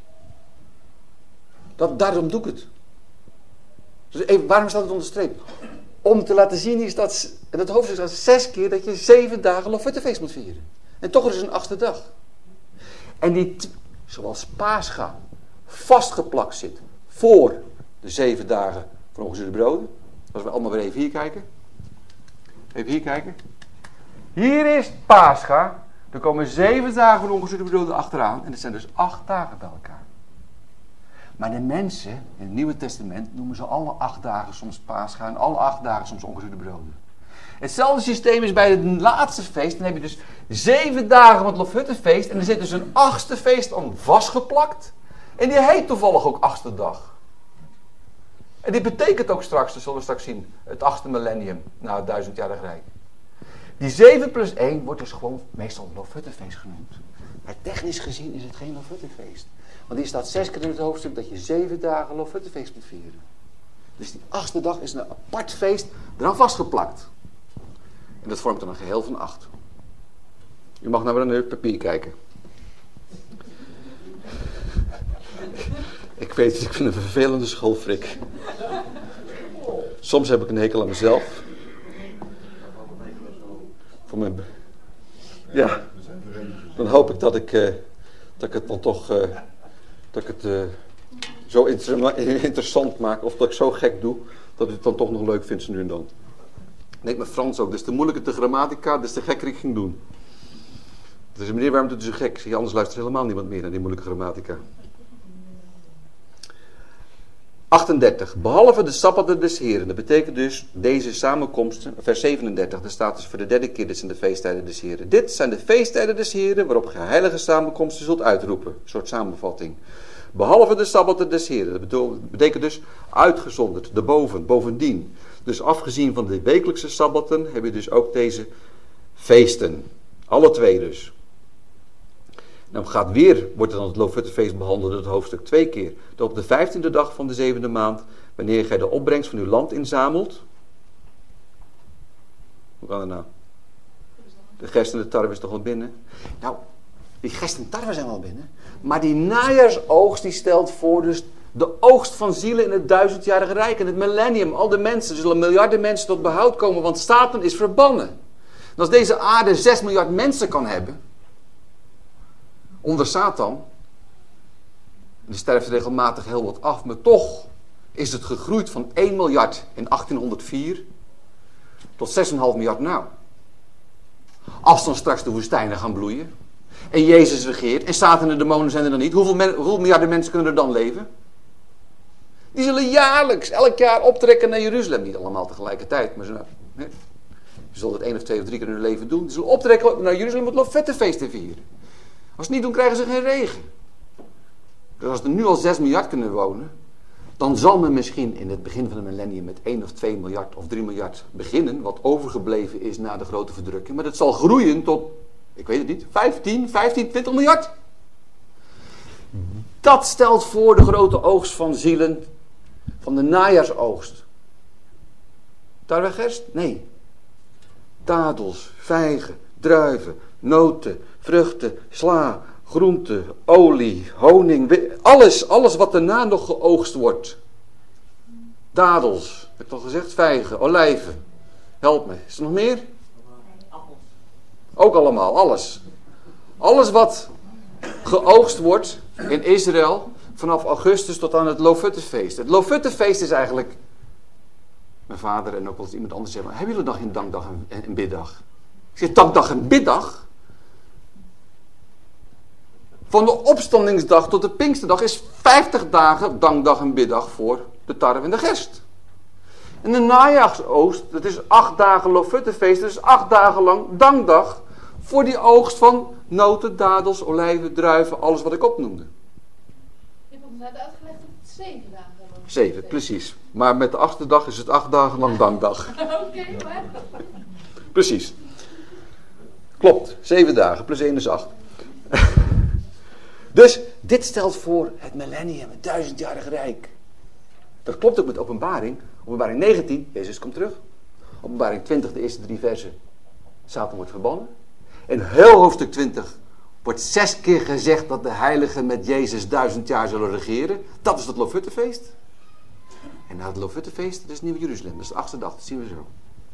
Dat, daarom doe ik het. Dus even, waarom staat het onderstreept? Om te laten zien is dat, en dat hoofdstuk staat zes keer dat je zeven dagen Lofutusfeest moet vieren. En toch is het een achtste dag. En die, zoals Pascha, vastgeplakt zit voor de zeven dagen van ongezuurde broden. Als we allemaal weer even hier kijken. Even hier kijken. Hier is Pascha. Er komen zeven dagen van ongezuurde broden achteraan. En het zijn dus acht dagen bij elkaar. Maar de mensen in het Nieuwe Testament noemen ze alle acht dagen soms Pascha en alle acht dagen soms ongezuurde broden. Hetzelfde systeem is bij het laatste feest. Dan heb je dus zeven dagen van het Lofutusfeest. En er zit dus een achtste feest aan vastgeplakt. En die heet toevallig ook achtste dag. En die betekent ook straks, dat zullen we straks zien, het achtste millennium na het duizendjarig rijk. Die zeven plus één wordt dus gewoon meestal Lofutusfeest genoemd. Maar technisch gezien is het geen Lofutusfeest. Want hier staat zes keer in het hoofdstuk dat je zeven dagen Lofutusfeest moet vieren. Dus die achtste dag is een apart feest eraan vastgeplakt. En dat vormt dan een geheel van acht. U mag nou weer naar het papier kijken. Ik weet het, ik vind een vervelende schoolfrik. Soms heb ik een hekel aan mezelf. Voor mijn... Ja, dan hoop ik dat ik, uh, dat ik het dan toch... Uh, dat ik het uh, zo inter- interessant maak. Of dat ik zo gek doe, dat ik het dan toch nog leuk vind zo nu en dan. Ik denk met Frans ook. Dus te moeilijker de grammatica, dus te gekker ik ging doen. Dus meneer, waarom doet u zo gek? Zeg je, anders luistert helemaal niemand meer naar die moeilijke grammatica. achtendertig. Behalve de sabbatten des Heren. Dat betekent dus deze samenkomsten. Vers zevenendertig. Daar staat dus voor de derde keer. Dit zijn de feesttijden des Heren. Dit zijn de feesttijden des Heren. Waarop ge heilige samenkomsten zult uitroepen. Een soort samenvatting. Behalve de sabbatten des Heren. Dat betekent dus uitgezonderd. Daarboven. Bovendien. Dus afgezien van de wekelijkse sabbatten. Heb je dus ook deze feesten. Alle twee dus. Nou gaat weer, wordt dan het Lofutusfeest behandeld in het hoofdstuk twee keer. Dat op de vijftiende dag van de zevende maand, wanneer gij de opbrengst van uw land inzamelt. Hoe kan dat nou? De gerst en de tarwe is toch al binnen? Nou, Die gerst en tarwe zijn wel binnen. Maar die najaarsoogst die stelt voor dus de oogst van zielen in het duizendjarige rijk. En het millennium. Al de mensen. Er zullen miljarden mensen tot behoud komen. Want Satan is verbannen. En als deze aarde zes miljard mensen kan hebben. Onder Satan. Er sterft regelmatig heel wat af. Maar toch is het gegroeid van één miljard in achttienhonderdvier. Tot zes komma vijf miljard nou. Als dan straks de woestijnen gaan bloeien. En Jezus regeert. En Satan en de demonen zijn er dan niet. Hoeveel, men, hoeveel miljarden mensen kunnen er dan leven? Die zullen jaarlijks, elk jaar optrekken naar Jeruzalem. Niet allemaal tegelijkertijd. Maar ze, nee. ze zullen het één of twee of drie keer in hun leven doen. Die zullen optrekken naar Jeruzalem om het Lofuttefeest te vieren. Als ze het niet doen, krijgen ze geen regen. Dus als er nu al zes miljard kunnen wonen. Dan zal men misschien in het begin van het millennium met één of twee miljard of drie miljard beginnen. Wat overgebleven is na de grote verdrukking. Maar dat zal groeien tot, ik weet het niet, vijftien, vijftien, twintig miljard. Dat stelt voor de grote oogst van zielen van de najaarsoogst. Tarwegerst? Nee. Dadels, vijgen, druiven, noten, vruchten, sla, groenten, olie, honing, alles, alles wat daarna nog geoogst wordt. Dadels, heb ik al gezegd, vijgen, olijven. Help me, is er nog meer?
Appels.
Ook allemaal, alles. Alles wat geoogst wordt in Israël vanaf augustus tot aan het Lofuttefeest. Het Lofuttefeest is eigenlijk, mijn vader en ook wel eens iemand anders zeggen, hebben jullie nog geen dankdag en, en biddag? Ik zeg, dankdag en biddag? Van de opstandingsdag tot de Pinksterdag is vijftig dagen dankdag en biddag voor de tarwe en de gerst. En de najaarsoogst, dat is acht dagen Lofuttefeest, dat is acht dagen lang dankdag voor die oogst van noten, dadels, olijven, druiven, alles wat ik opnoemde.
Je hebt ons net uitgelegd dat het zeven dagen was.
Zeven, precies. Maar met de achtste dag is het acht dagen lang dankdag.
Oké, okay, maar...
Precies. Klopt, zeven dagen plus één is acht. Dus dit stelt voor het millennium, het duizendjarige rijk. Dat klopt ook met openbaring. Openbaring negentien, Jezus komt terug. Openbaring twintig, de eerste drie versen. Satan wordt verbannen. In heel hoofdstuk twintig wordt zes keer gezegd dat de heiligen met Jezus duizend jaar zullen regeren. Dat is het Lofuttefeest. En na het Lofuttefeest, dat is Nieuw Jeruzalem. Dat is de achtste dag, dat zien we zo.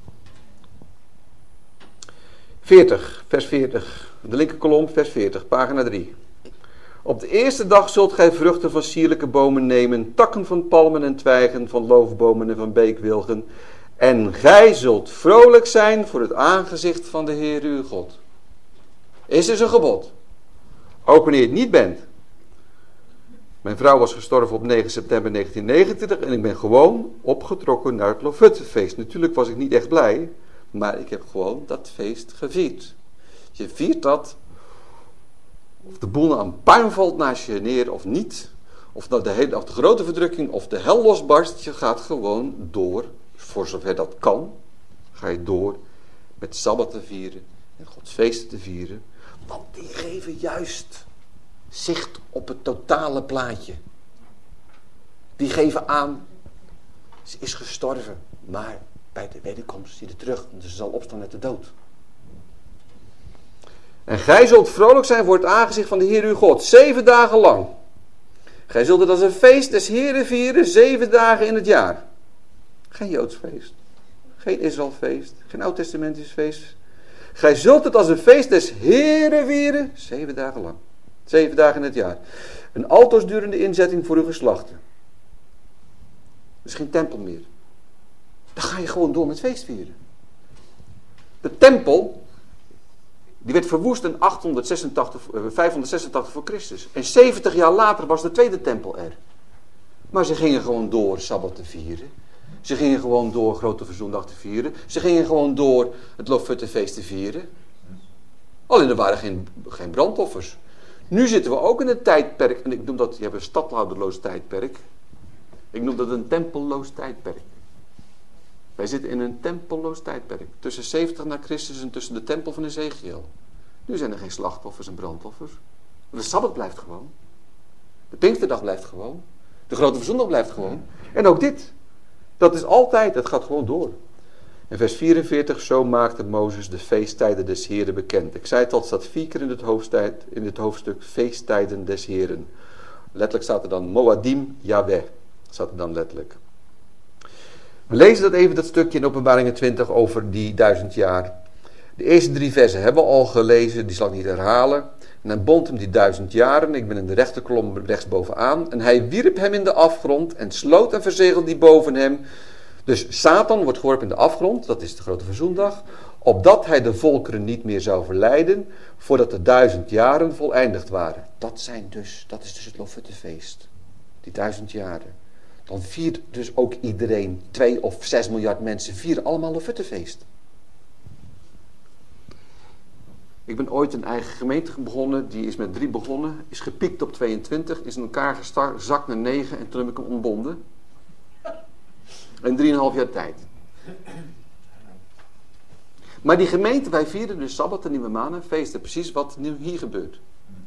veertig, vers veertig. De linkerkolom, vers veertig, pagina drie. Op de eerste dag zult gij vruchten van sierlijke bomen nemen, takken van palmen en twijgen, van loofbomen en van beekwilgen. En gij zult vrolijk zijn voor het aangezicht van de Heer uw God. Is dus een gebod. Ook wanneer je het niet bent. Mijn vrouw was gestorven op negen september negentien negenentwintig en ik ben gewoon opgetrokken naar het Lofuttefeest. Natuurlijk was ik niet echt blij, maar ik heb gewoon dat feest gevierd. Je viert dat, of de boel aan puin valt naast je neer of niet, of dat de, hele, of de grote verdrukking of de hel losbarst, je gaat gewoon door, voor zover dat kan, ga je door met Sabbat te vieren en Gods feesten te vieren. Want die geven juist zicht op het totale plaatje. Die geven aan, ze is gestorven, maar bij de wederkomst zie je terug, en ze zal opstaan uit de dood. En gij zult vrolijk zijn voor het aangezicht van de Heer uw God, zeven dagen lang. Gij zult het als een feest des Heeren vieren, zeven dagen in het jaar. Geen Joods feest, geen Israëlfeest, geen Oud-testamentisch feest. Gij zult het als een feest des Heeren vieren, zeven dagen lang. Zeven dagen in het jaar. Een altoosdurende inzetting voor uw geslachten. Er is geen tempel meer. Dan ga je gewoon door met feest vieren. De tempel, die werd verwoest in achthonderdzesentachtig, vijfhonderdzesentachtig voor Christus. En zeventig jaar later was de tweede tempel er. Maar ze gingen gewoon door Sabbat te vieren. Ze gingen gewoon door Grote Verzoendag te vieren. Ze gingen gewoon door het Lofuttefeest te vieren. Alleen er waren geen, geen brandoffers. Nu zitten we ook in een tijdperk. En ik noem dat, je hebt een stadhouderloos tijdperk. Ik noem dat een tempelloos tijdperk. Wij zitten in een tempelloos tijdperk. Tussen zeventig na Christus en tussen de tempel van Ezekiel. Nu zijn er geen slachtoffers en brandoffers. De Sabbat blijft gewoon. De Pinksterdag blijft gewoon. De Grote Verzoendag blijft gewoon. En ook dit. Dat is altijd, het gaat gewoon door. En vers vierenveertig, zo maakte Mozes de feesttijden des Heren bekend. Ik zei het al, het staat vier keer in het, hoofdtijd, in het hoofdstuk feesttijden des Heren. Letterlijk staat er dan Moadim Yahweh, staat er dan letterlijk. We lezen dat even, dat stukje in Openbaringen twintig over die duizend jaar. De eerste drie versen hebben we al gelezen, die zal ik niet herhalen. En dan bond hem die duizend jaren, ik ben in de rechterkolom rechtsbovenaan. En hij wierp hem in de afgrond en sloot en verzegelde die boven hem. Dus Satan wordt geworpen in de afgrond, dat is de grote verzoendag. Opdat hij de volkeren niet meer zou verleiden, voordat de duizend jaren voleindigd waren. Dat zijn dus, dat is dus het Lofuttefeest. Die duizend jaren. Dan viert dus ook iedereen, twee of zes miljard mensen, vieren allemaal Lofuttefeest. Ik ben ooit een eigen gemeente begonnen, die is met drie begonnen, is gepiekt op tweeëntwintig, is in elkaar gezakt naar negen en toen heb ik hem ontbonden. In drieënhalf jaar tijd. Maar die gemeente, wij vieren dus Sabbat en Nieuwe Maan en feesten, precies wat nu hier gebeurt.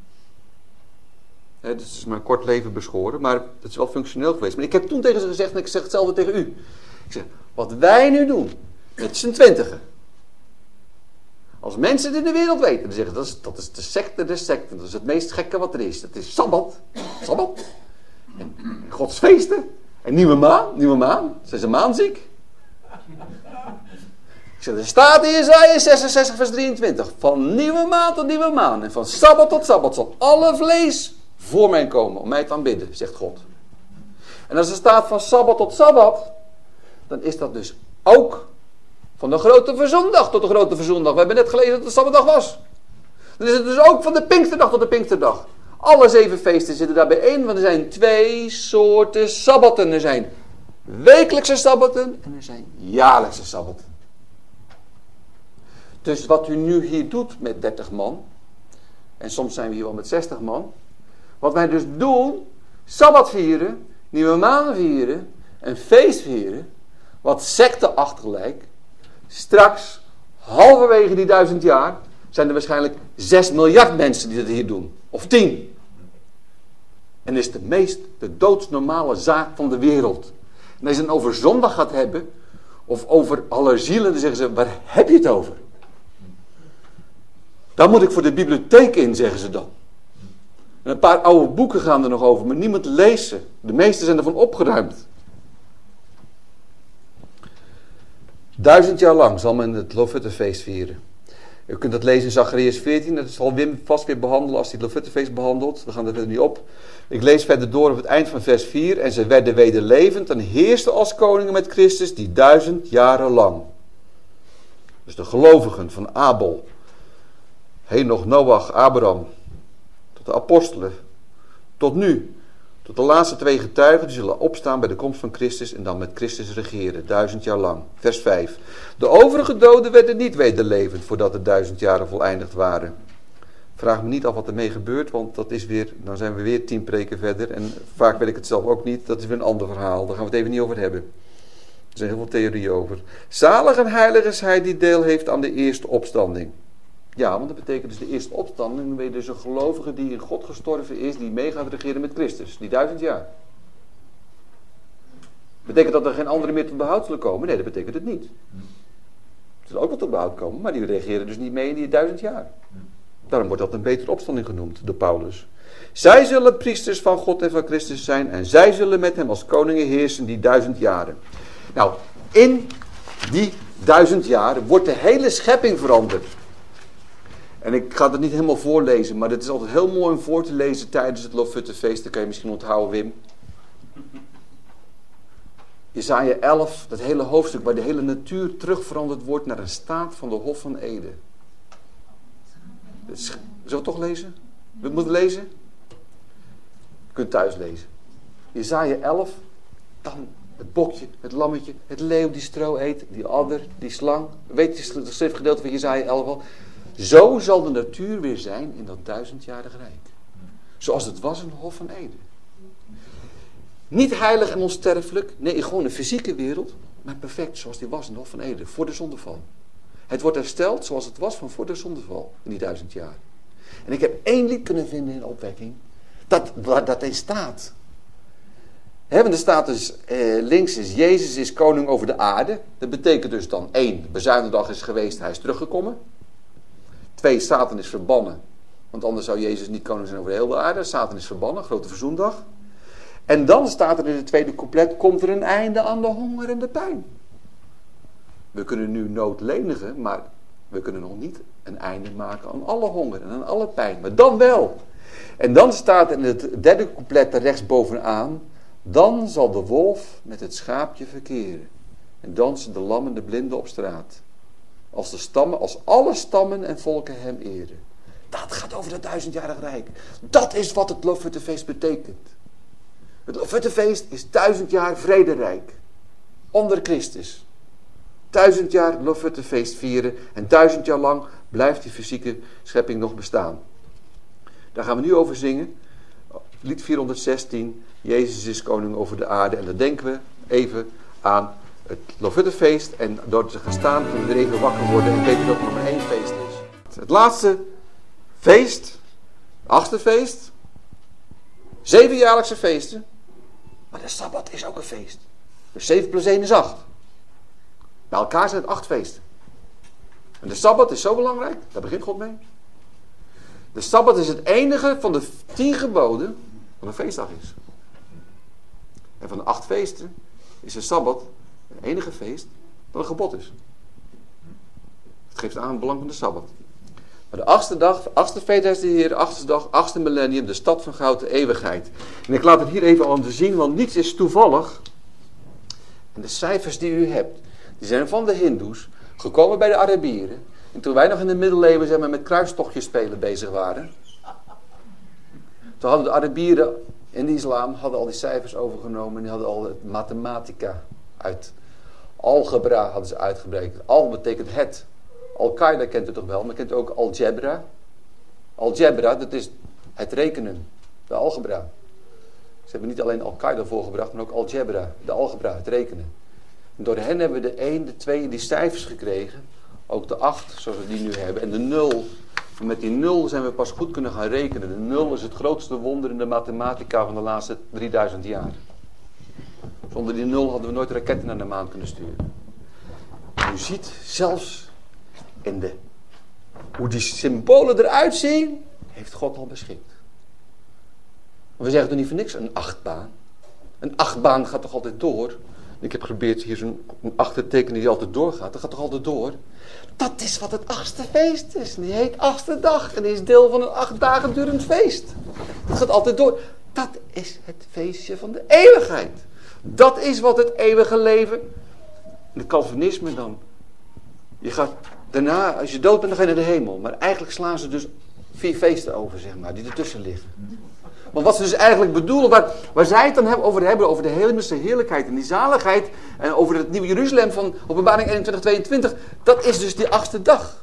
He, dus het is maar een kort leven beschoren, maar het is wel functioneel geweest. Maar ik heb toen tegen ze gezegd, en ik zeg hetzelfde tegen u. Ik zeg, wat wij nu doen, met z'n twintigen. Als mensen het in de wereld weten, dan zeggen dat is, dat is de secte der secten. Dat is het meest gekke wat er is. Dat is Sabbat. Sabbat. En Gods feesten. En nieuwe maan. Nieuwe maan. Zijn ze maanziek? Ik zeg, er staat in Jesaja zesenzestig vers drieëntwintig. Van nieuwe maan tot nieuwe maan. En van Sabbat tot Sabbat zal alle vlees voor mij komen. Om mij te aanbidden, zegt God. En als er staat van Sabbat tot Sabbat. Dan is dat dus ook van de grote verzoendag tot de grote verzoendag. We hebben net gelezen dat het Sabbatdag was. Dan is het dus ook van de Pinksterdag tot de Pinksterdag. Alle zeven feesten zitten daarbij in. Want er zijn twee soorten Sabbatten. Er zijn wekelijkse Sabbatten en er zijn jaarlijkse Sabbatten. Dus wat u nu hier doet met dertig man. En soms zijn we hier wel met zestig man. Wat wij dus doen. Sabbat vieren. Nieuwe maan vieren. Een feest vieren. Wat secteachtig lijkt. Straks, halverwege die duizend jaar, zijn er waarschijnlijk zes miljard mensen die dat hier doen. Of tien. En is de meest, de doodsnormale zaak van de wereld. En als je het over zondag gaat hebben, of over alle zielen, dan zeggen ze, waar heb je het over? Daar moet ik voor de bibliotheek in, zeggen ze dan. En een paar oude boeken gaan er nog over, maar niemand leest ze. De meeste zijn ervan opgeruimd. Duizend jaar lang zal men het Lofuttefeest vieren. U kunt dat lezen in Zacharias veertien. Dat zal Wim vast weer behandelen als hij het Lofuttefeest behandelt. We gaan er verder niet op. Ik lees verder door op het eind van vers vier. En ze werden wederlevend en heersten als koningen met Christus die duizend jaren lang. Dus de gelovigen van Abel, Henoch, Noach, Abraham, tot de apostelen, tot nu. Tot de laatste twee getuigen, die zullen opstaan bij de komst van Christus en dan met Christus regeren, duizend jaar lang. Vers vijf. De overige doden werden niet wederlevend voordat de duizend jaren voleindigd waren. Vraag me niet af wat ermee gebeurt, want dat is weer, dan zijn we weer tien preken verder. En vaak weet ik het zelf ook niet, dat is weer een ander verhaal, daar gaan we het even niet over hebben. Er zijn heel veel theorieën over. Zalig en heilig is hij die deel heeft aan de eerste opstanding. Ja, want dat betekent dus de eerste opstanding. Dan ben je dus een gelovige die in God gestorven is, die mee gaat regeren met Christus. Die duizend jaar. Betekent dat er geen anderen meer tot behoud zullen komen? Nee, dat betekent het niet. Ze zullen ook wel tot behoud komen, maar die regeren dus niet mee in die duizend jaar. Daarom wordt dat een betere opstanding genoemd door Paulus. Zij zullen priesters van God en van Christus zijn en zij zullen met hem als koningen heersen die duizend jaren. Nou, in die duizend jaar wordt de hele schepping veranderd. En ik ga het niet helemaal voorlezen, maar het is altijd heel mooi om voor te lezen tijdens het Lofuttefeest. Dat kan je misschien onthouden, Wim. Jesaja elf, dat hele hoofdstuk waar de hele natuur terug veranderd wordt naar een staat van de Hof van Eden. Is, zullen we het toch lezen? We moeten lezen? Je kunt thuis lezen. Jesaja elf, dan het bokje, het lammetje, het leeuw die stro eet, die adder, die slang. Weet je het schriftgedeelte van Jesaja elf al? Zo zal de natuur weer zijn in dat duizendjarig rijk. Zoals het was in de Hof van Eden. Niet heilig en onsterfelijk. Nee, gewoon een fysieke wereld. Maar perfect zoals die was in de Hof van Eden. Voor de zondeval. Het wordt hersteld zoals het was van voor de zondeval. In die duizend jaar. En ik heb één lied kunnen vinden in de opwekking. Dat, waar dat in staat. He, want er staat dus, eh, links is Jezus is koning over de aarde. Dat betekent dus dan één, de bezuinigdag is geweest, hij is teruggekomen. Twee, Satan is verbannen. Want anders zou Jezus niet koning zijn over de hele aarde. Satan is verbannen, grote verzoendag. En dan staat er in het tweede couplet, komt er een einde aan de honger en de pijn. We kunnen nu nood lenigen, maar we kunnen nog niet een einde maken aan alle honger en aan alle pijn. Maar dan wel. En dan staat in het derde couplet er rechtsbovenaan, dan zal de wolf met het schaapje verkeren. En dansen de lammen de blinden op straat. Als de stammen, als alle stammen en volken hem eren. Dat gaat over het duizendjarig rijk. Dat is wat het Loofhuttenfeest betekent. Het Loofhuttenfeest is duizend jaar vrederijk. Onder Christus. Duizend jaar Loofhuttenfeest vieren. En duizend jaar lang blijft die fysieke schepping nog bestaan. Daar gaan we nu over zingen. Lied vierhonderdzestien. Jezus is koning over de aarde. En dan denken we even aan het Loofhuttenfeest. En door te gaan staan kunnen we er even wakker worden. En weten dat er nog maar één feest is. Het laatste feest. Het achtste feest. Zevenjaarlijkse feesten. Maar de Sabbat is ook een feest. Dus zeven plus één is acht. Bij elkaar zijn het acht feesten. En de Sabbat is zo belangrijk. Daar begint God mee. De Sabbat is het enige van de tien geboden wat een feestdag is. En van de acht feesten is de Sabbat het enige feest dat een gebod is. Het geeft aan het belang van de Sabbat. Maar de achtste dag, de achtste feest is de Heer, de achtste dag, achtste millennium, de stad van goud, de eeuwigheid. En ik laat het hier even aan te zien, want niets is toevallig. En de cijfers die u hebt, die zijn van de Hindoes, gekomen bij de Arabieren. En toen wij nog in de middeleeuwen zeg maar, met kruistochtjes spelen bezig waren. Toen hadden de Arabieren in de islam hadden al die cijfers overgenomen. En die hadden al het mathematica uit. Algebra hadden ze uitgebreid. Al betekent het. Al-Qaeda kent u toch wel, maar kent u ook algebra? Algebra, dat is het rekenen. De algebra. Ze hebben niet alleen Al-Qaeda voorgebracht, maar ook algebra. De algebra, het rekenen. En door hen hebben we de één, de twee, die cijfers gekregen. Ook de acht, zoals we die nu hebben. En de nul. En met die nul zijn we pas goed kunnen gaan rekenen. De nul is het grootste wonder in de mathematica van de laatste drieduizend jaar. Zonder die nul hadden we nooit raketten naar de maan kunnen sturen. U ziet zelfs in de, hoe die symbolen eruit zien, heeft God al beschikt. We zeggen toch niet voor niks een achtbaan. Een achtbaan gaat toch altijd door. Ik heb geprobeerd hier zo'n acht te tekenen die altijd doorgaat. Dat gaat toch altijd door. Dat is wat het achtste feest is. Die heet achtste dag. En die is deel van een acht dagen durend feest. Dat gaat altijd door. Dat is het feestje van de eeuwigheid. Dat is wat het eeuwige leven. Het Calvinisme dan. Je gaat daarna, als je dood bent, dan ga je naar de hemel. Maar eigenlijk slaan ze dus vier feesten over, zeg maar, die ertussen liggen. Want wat ze dus eigenlijk bedoelen, waar, waar zij het dan hebben over hebben, over de hemelse heerlijkheid en die zaligheid, en over het nieuwe Jeruzalem van Openbaring eenentwintig, tweeëntwintig, dat is dus die achtste dag.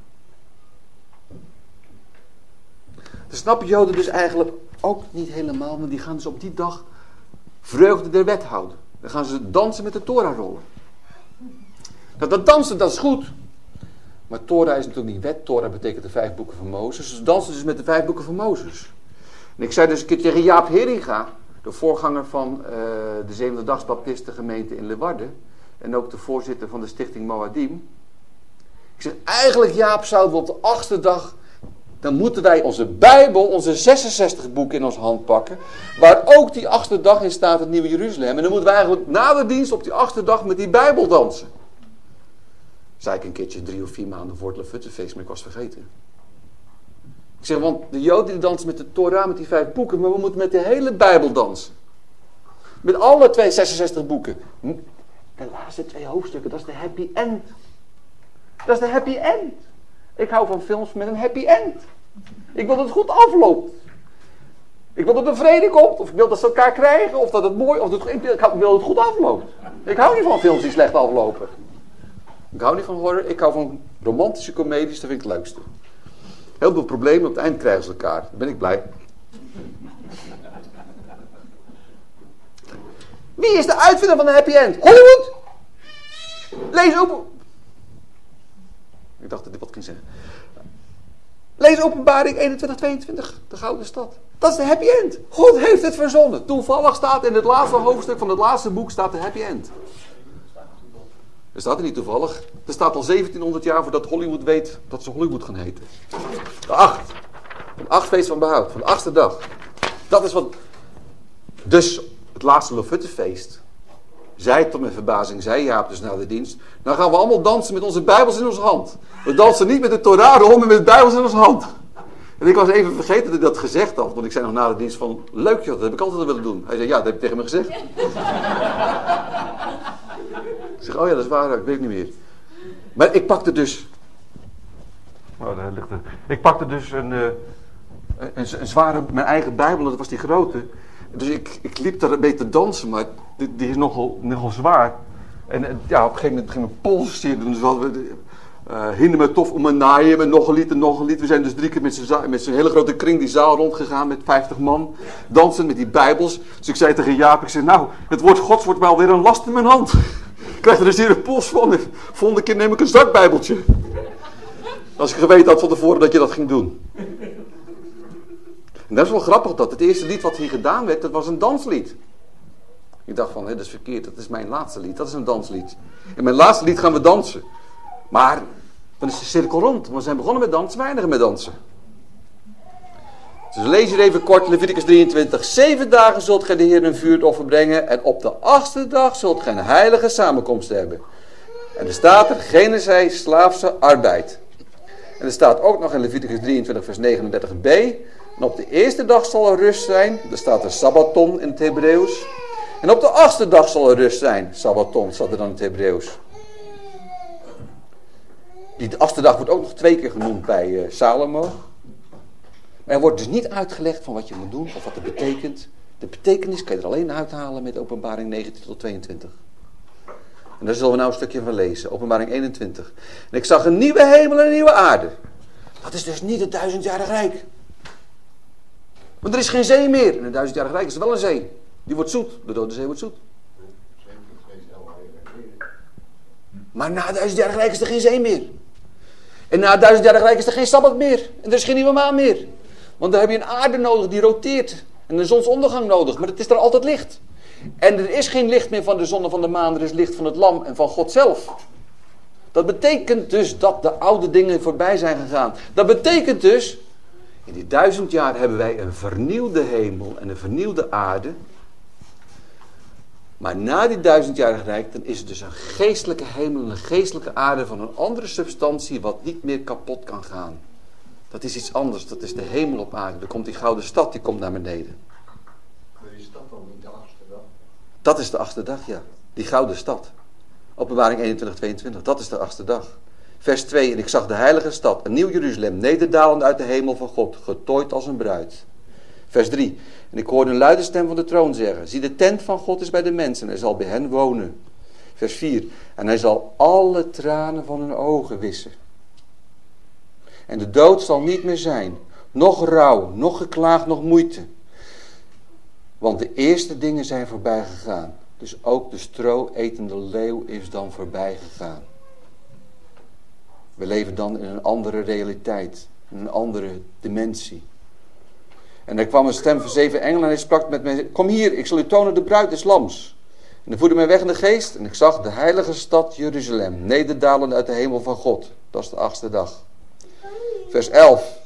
Dat snappen Joden dus eigenlijk ook niet helemaal, want die gaan dus op die dag vreugde der wet houden. Dan gaan ze dansen met de Torah rollen. Dat, dat dansen, dat is goed. Maar Torah is natuurlijk niet wet. Torah betekent de vijf boeken van Mozes. Dus dansen dus met de vijf boeken van Mozes. En ik zei dus een keer tegen Jaap Heringa, de voorganger van uh, de Zevende-dags gemeente in Leeuwarden. En ook de voorzitter van de stichting Moadim. Ik zeg, eigenlijk Jaap, zouden we op de achtste dag, dan moeten wij onze Bijbel, onze zesenzestig boeken in ons hand pakken. Waar ook die achtste dag in staat, het nieuwe Jeruzalem. En dan moeten we eigenlijk na de dienst op die achtste dag met die Bijbel dansen. Zei ik een keertje drie of vier maanden voor het Loofhuttenfeest, maar ik was vergeten. Ik zeg, want de Joden die dansen met de Torah, met die vijf boeken, maar we moeten met de hele Bijbel dansen. Met alle twee zesenzestig boeken. De laatste twee hoofdstukken, dat is de happy end. Dat is de happy end. Ik hou van films met een happy end. Ik wil dat het goed afloopt. Ik wil dat er vrede komt, of ik wil dat ze elkaar krijgen, of dat het mooi, of dat het, ik wil dat het goed afloopt. Ik hou niet van films die slecht aflopen. Ik hou niet van horror, ik hou van romantische comedies, dat vind ik het leukste. Heel veel problemen, op het eind krijgen ze elkaar. Dan ben ik blij. Wie is de uitvinder van de happy end? Hollywood! Lees open. Ik dacht dat dit wat ging zeggen. Lees Openbaring eenentwintig, tweeëntwintig, de gouden stad. Dat is de happy end. God heeft het verzonnen. Toevallig staat in het laatste hoofdstuk van het laatste boek staat de happy end. Er staat er niet toevallig. Er staat al zeventienhonderd jaar voordat Hollywood weet dat ze Hollywood gaan heten. De acht. Een achtfeest van behoud. Van de achtste dag. Dat is wat... Dus het laatste Lofuttefeest. Zei tot mijn verbazing, zei Jaap dus na de dienst. Dan gaan we allemaal dansen met onze Bijbels in onze hand. We dansen niet met de Torah rond, maar met de Bijbels in onze hand. En ik was even vergeten dat ik dat gezegd had. Want ik zei nog na de dienst van, leuk joh, dat heb ik altijd willen doen. Hij zei, ja, dat heb je tegen me gezegd. Ik zeg, oh ja, dat is waar, ik weet het niet meer. Maar ik pakte dus... Oh, daar ligt er. Ik pakte dus een, uh, een, een zware, mijn eigen Bijbel, dat was die grote. Dus ik, ik liep daar een beetje te dansen, maar die, die is nogal, nogal zwaar. En uh, ja, op een gegeven moment ging mijn pols zitten. Dus hadden we... Uh, hinder me tof om me naaien met nog een lied en nog een lied. We zijn dus drie keer met z'n, met z'n hele grote kring die zaal rondgegaan met vijftig man. Dansend met die Bijbels. Dus ik zei tegen Jaap, ik zei nou, het woord Gods wordt wel weer een last in mijn hand. Ik krijg er dus hier een pols van. De volgende keer neem ik een zakbijbeltje. Als ik geweten had van tevoren dat je dat ging doen. En dat is wel grappig dat het eerste lied wat hier gedaan werd, dat was een danslied. Ik dacht van, hé, dat is verkeerd, dat is mijn laatste lied, dat is een danslied. In mijn laatste lied gaan we dansen. Maar dan is de cirkel rond. We zijn begonnen met dansen, we eindigen met dansen. Dus lees hier even kort Leviticus drieëntwintig. Zeven dagen zult gij de Heer een vuuroffer brengen. En op de achtste dag zult gij een heilige samenkomst hebben. En er staat er geen zij slaafse arbeid. En er staat ook nog in Leviticus drieëntwintig vers negenendertig b. En op de eerste dag zal er rust zijn. Er staat er sabbaton in het Hebreeuws. En op de achtste dag zal er rust zijn. Sabbaton staat er dan in het Hebreeuws. Die achtste dag wordt ook nog twee keer genoemd bij uh, Salomo. Maar er wordt dus niet uitgelegd van wat je moet doen of wat het betekent. De betekenis kan je er alleen uithalen met Openbaring negentien tot tweeëntwintig. En daar zullen we nou een stukje van lezen. Openbaring eenentwintig. En ik zag een nieuwe hemel en een nieuwe aarde. Dat is dus niet het duizendjarig rijk. Want er is geen zee meer. En een duizendjarig rijk is er wel een zee. Die wordt zoet. De Dode Zee wordt zoet. Maar na het duizendjarig rijk is er geen zee meer. En na het duizendjarig rijk is er geen Sabbat meer. En er is geen nieuwe maan meer. Want dan heb je een aarde nodig die roteert. En een zonsondergang nodig. Maar het is er altijd licht. En er is geen licht meer van de zon en van de maan. Er is licht van het lam en van God zelf. Dat betekent dus dat de oude dingen voorbij zijn gegaan. Dat betekent dus... In die duizend jaar hebben wij een vernieuwde hemel en een vernieuwde aarde. Maar na die duizendjarig rijk, dan is het dus een geestelijke hemel en een geestelijke aarde van een andere substantie wat niet meer kapot kan gaan. Dat is iets anders, dat is de hemel op aarde. Er komt die gouden stad, die komt naar beneden.
Maar is dat dan niet de achtste dag?
Dat is de achtste dag, ja. Die gouden stad. Openbaring eenentwintig, tweeëntwintig, dat is de achtste dag. Vers twee, en ik zag de heilige stad, een nieuw Jeruzalem, nederdalend uit de hemel van God, getooid als een bruid. Vers drie, en ik hoorde een luide stem van de troon zeggen, zie de tent van God is bij de mensen, en hij zal bij hen wonen. Vers vier, en hij zal alle tranen van hun ogen wissen. En de dood zal niet meer zijn, noch rouw, noch geklaag, noch moeite. Want de eerste dingen zijn voorbij gegaan. Dus ook de stro-etende leeuw is dan voorbij gegaan. We leven dan in een andere realiteit, in een andere dimensie. En er kwam een stem van zeven engelen en hij sprak met mij, kom hier, ik zal u tonen de bruid des lams. En hij voerde mij weg in de geest en ik zag de heilige stad Jeruzalem, nederdalend uit de hemel van God. Dat is de achtste dag. Vers elf.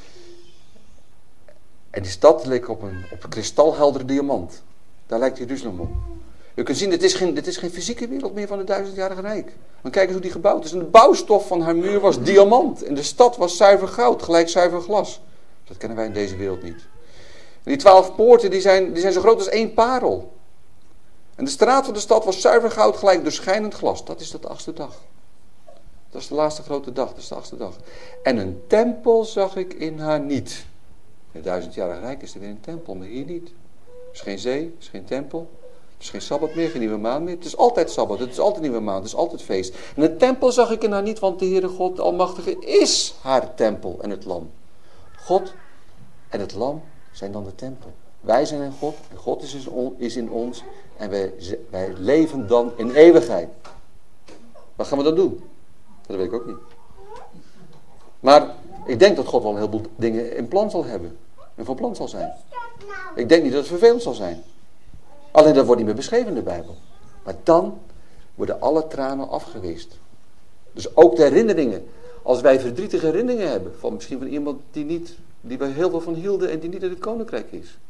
En die stad leek op een, op een kristalheldere diamant. Daar lijkt Jeruzalem op. U kunt zien, dit is, geen, dit is geen fysieke wereld meer van het duizendjarige rijk. Want kijk eens hoe die gebouwd is. En de bouwstof van haar muur was diamant. En de stad was zuiver goud, gelijk zuiver glas. Dat kennen wij in deze wereld niet. En die twaalf poorten die zijn, die zijn zo groot als één parel. En de straat van de stad was zuiver goud, gelijk doorschijnend glas. Dat is de achtste dag. Dat is de laatste grote dag, dat is de achtste dag. En een tempel zag ik in haar niet. In het duizendjarige rijk is er weer een tempel, maar hier niet. Er is geen zee, er is geen tempel. Er is geen Sabbat meer, geen nieuwe maan meer. Het is altijd Sabbat, het is altijd nieuwe maan, het is altijd feest. En het tempel zag ik in haar niet, want de Heere God, de Almachtige, is haar tempel en het lam. God en het lam zijn dan de tempel. Wij zijn in God en God is in ons en wij, wij leven dan in eeuwigheid. Wat gaan we dan doen? Dat weet ik ook niet. Maar Ik denk dat God wel een heleboel dingen in plan zal hebben. En van plan zal zijn. Ik denk niet dat het vervelend zal zijn. Alleen dat wordt niet meer beschreven in de Bijbel. Maar dan worden alle tranen afgeweest. Dus ook de herinneringen. Als wij verdrietige herinneringen hebben. Van misschien van iemand die, niet, die wij heel veel van hielden en die niet in het koninkrijk is.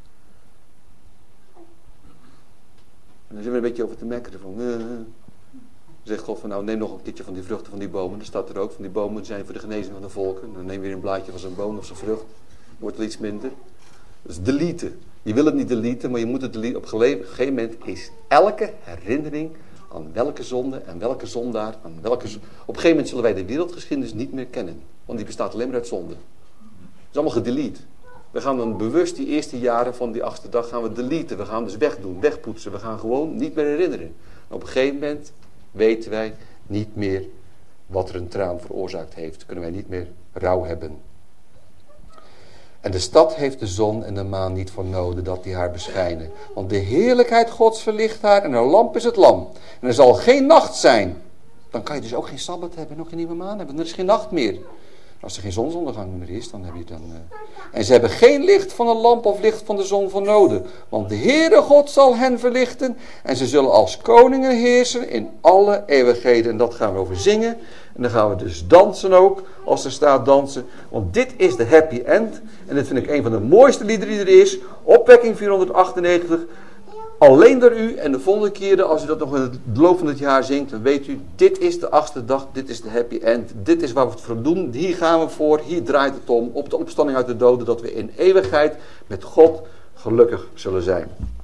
En dan zijn we een beetje over te mekkeren van... Uh, zegt God van nou neem nog een keertje van die vruchten van die bomen. Dan staat er ook van die bomen zijn voor de genezing van de volken. Dan neem je weer een blaadje van zo'n boom of zo'n vrucht. Wordt wel iets minder. Dus deleten. Je wil het niet deleten, maar je moet het deleten. Op een gegeven moment is elke herinnering aan welke zonde en welke zondaar. Aan welke, op een gegeven moment zullen wij de wereldgeschiedenis niet meer kennen. Want die bestaat alleen maar uit zonde. Het is allemaal gedelete. We gaan dan bewust die eerste jaren van die achtste dag gaan we deleten. We gaan dus wegdoen, wegpoetsen. We gaan gewoon niet meer herinneren. En op een gegeven moment weten wij niet meer wat er een traan veroorzaakt heeft. Kunnen wij niet meer rouw hebben. En de stad heeft de zon en de maan niet voor nodig dat die haar beschijnen. Want de heerlijkheid Gods verlicht haar en haar lamp is het lam. En er zal geen nacht zijn. Dan kan je dus ook geen sabbat hebben en ook geen nieuwe maan hebben. Er is geen nacht meer. Als er geen zonsondergang meer is, dan heb je dan... Uh... En ze hebben geen licht van een lamp of licht van de zon voor nodig. Want de Heere God zal hen verlichten. En ze zullen als koningen heersen in alle eeuwigheden. En dat gaan we over zingen. En dan gaan we dus dansen ook, als er staat dansen. Want dit is de happy end. En dit vind ik een van de mooiste liederen die er is. Opwekking vierhonderdachtennegentig. Alleen door u. En de volgende keren, als u dat nog in het loop van het jaar zingt, dan weet u, dit is de achtste dag, dit is de happy end. Dit is waar we het voor doen. Hier gaan we voor. Hier draait het om. Op de opstanding uit de doden, dat we in eeuwigheid met God gelukkig zullen zijn.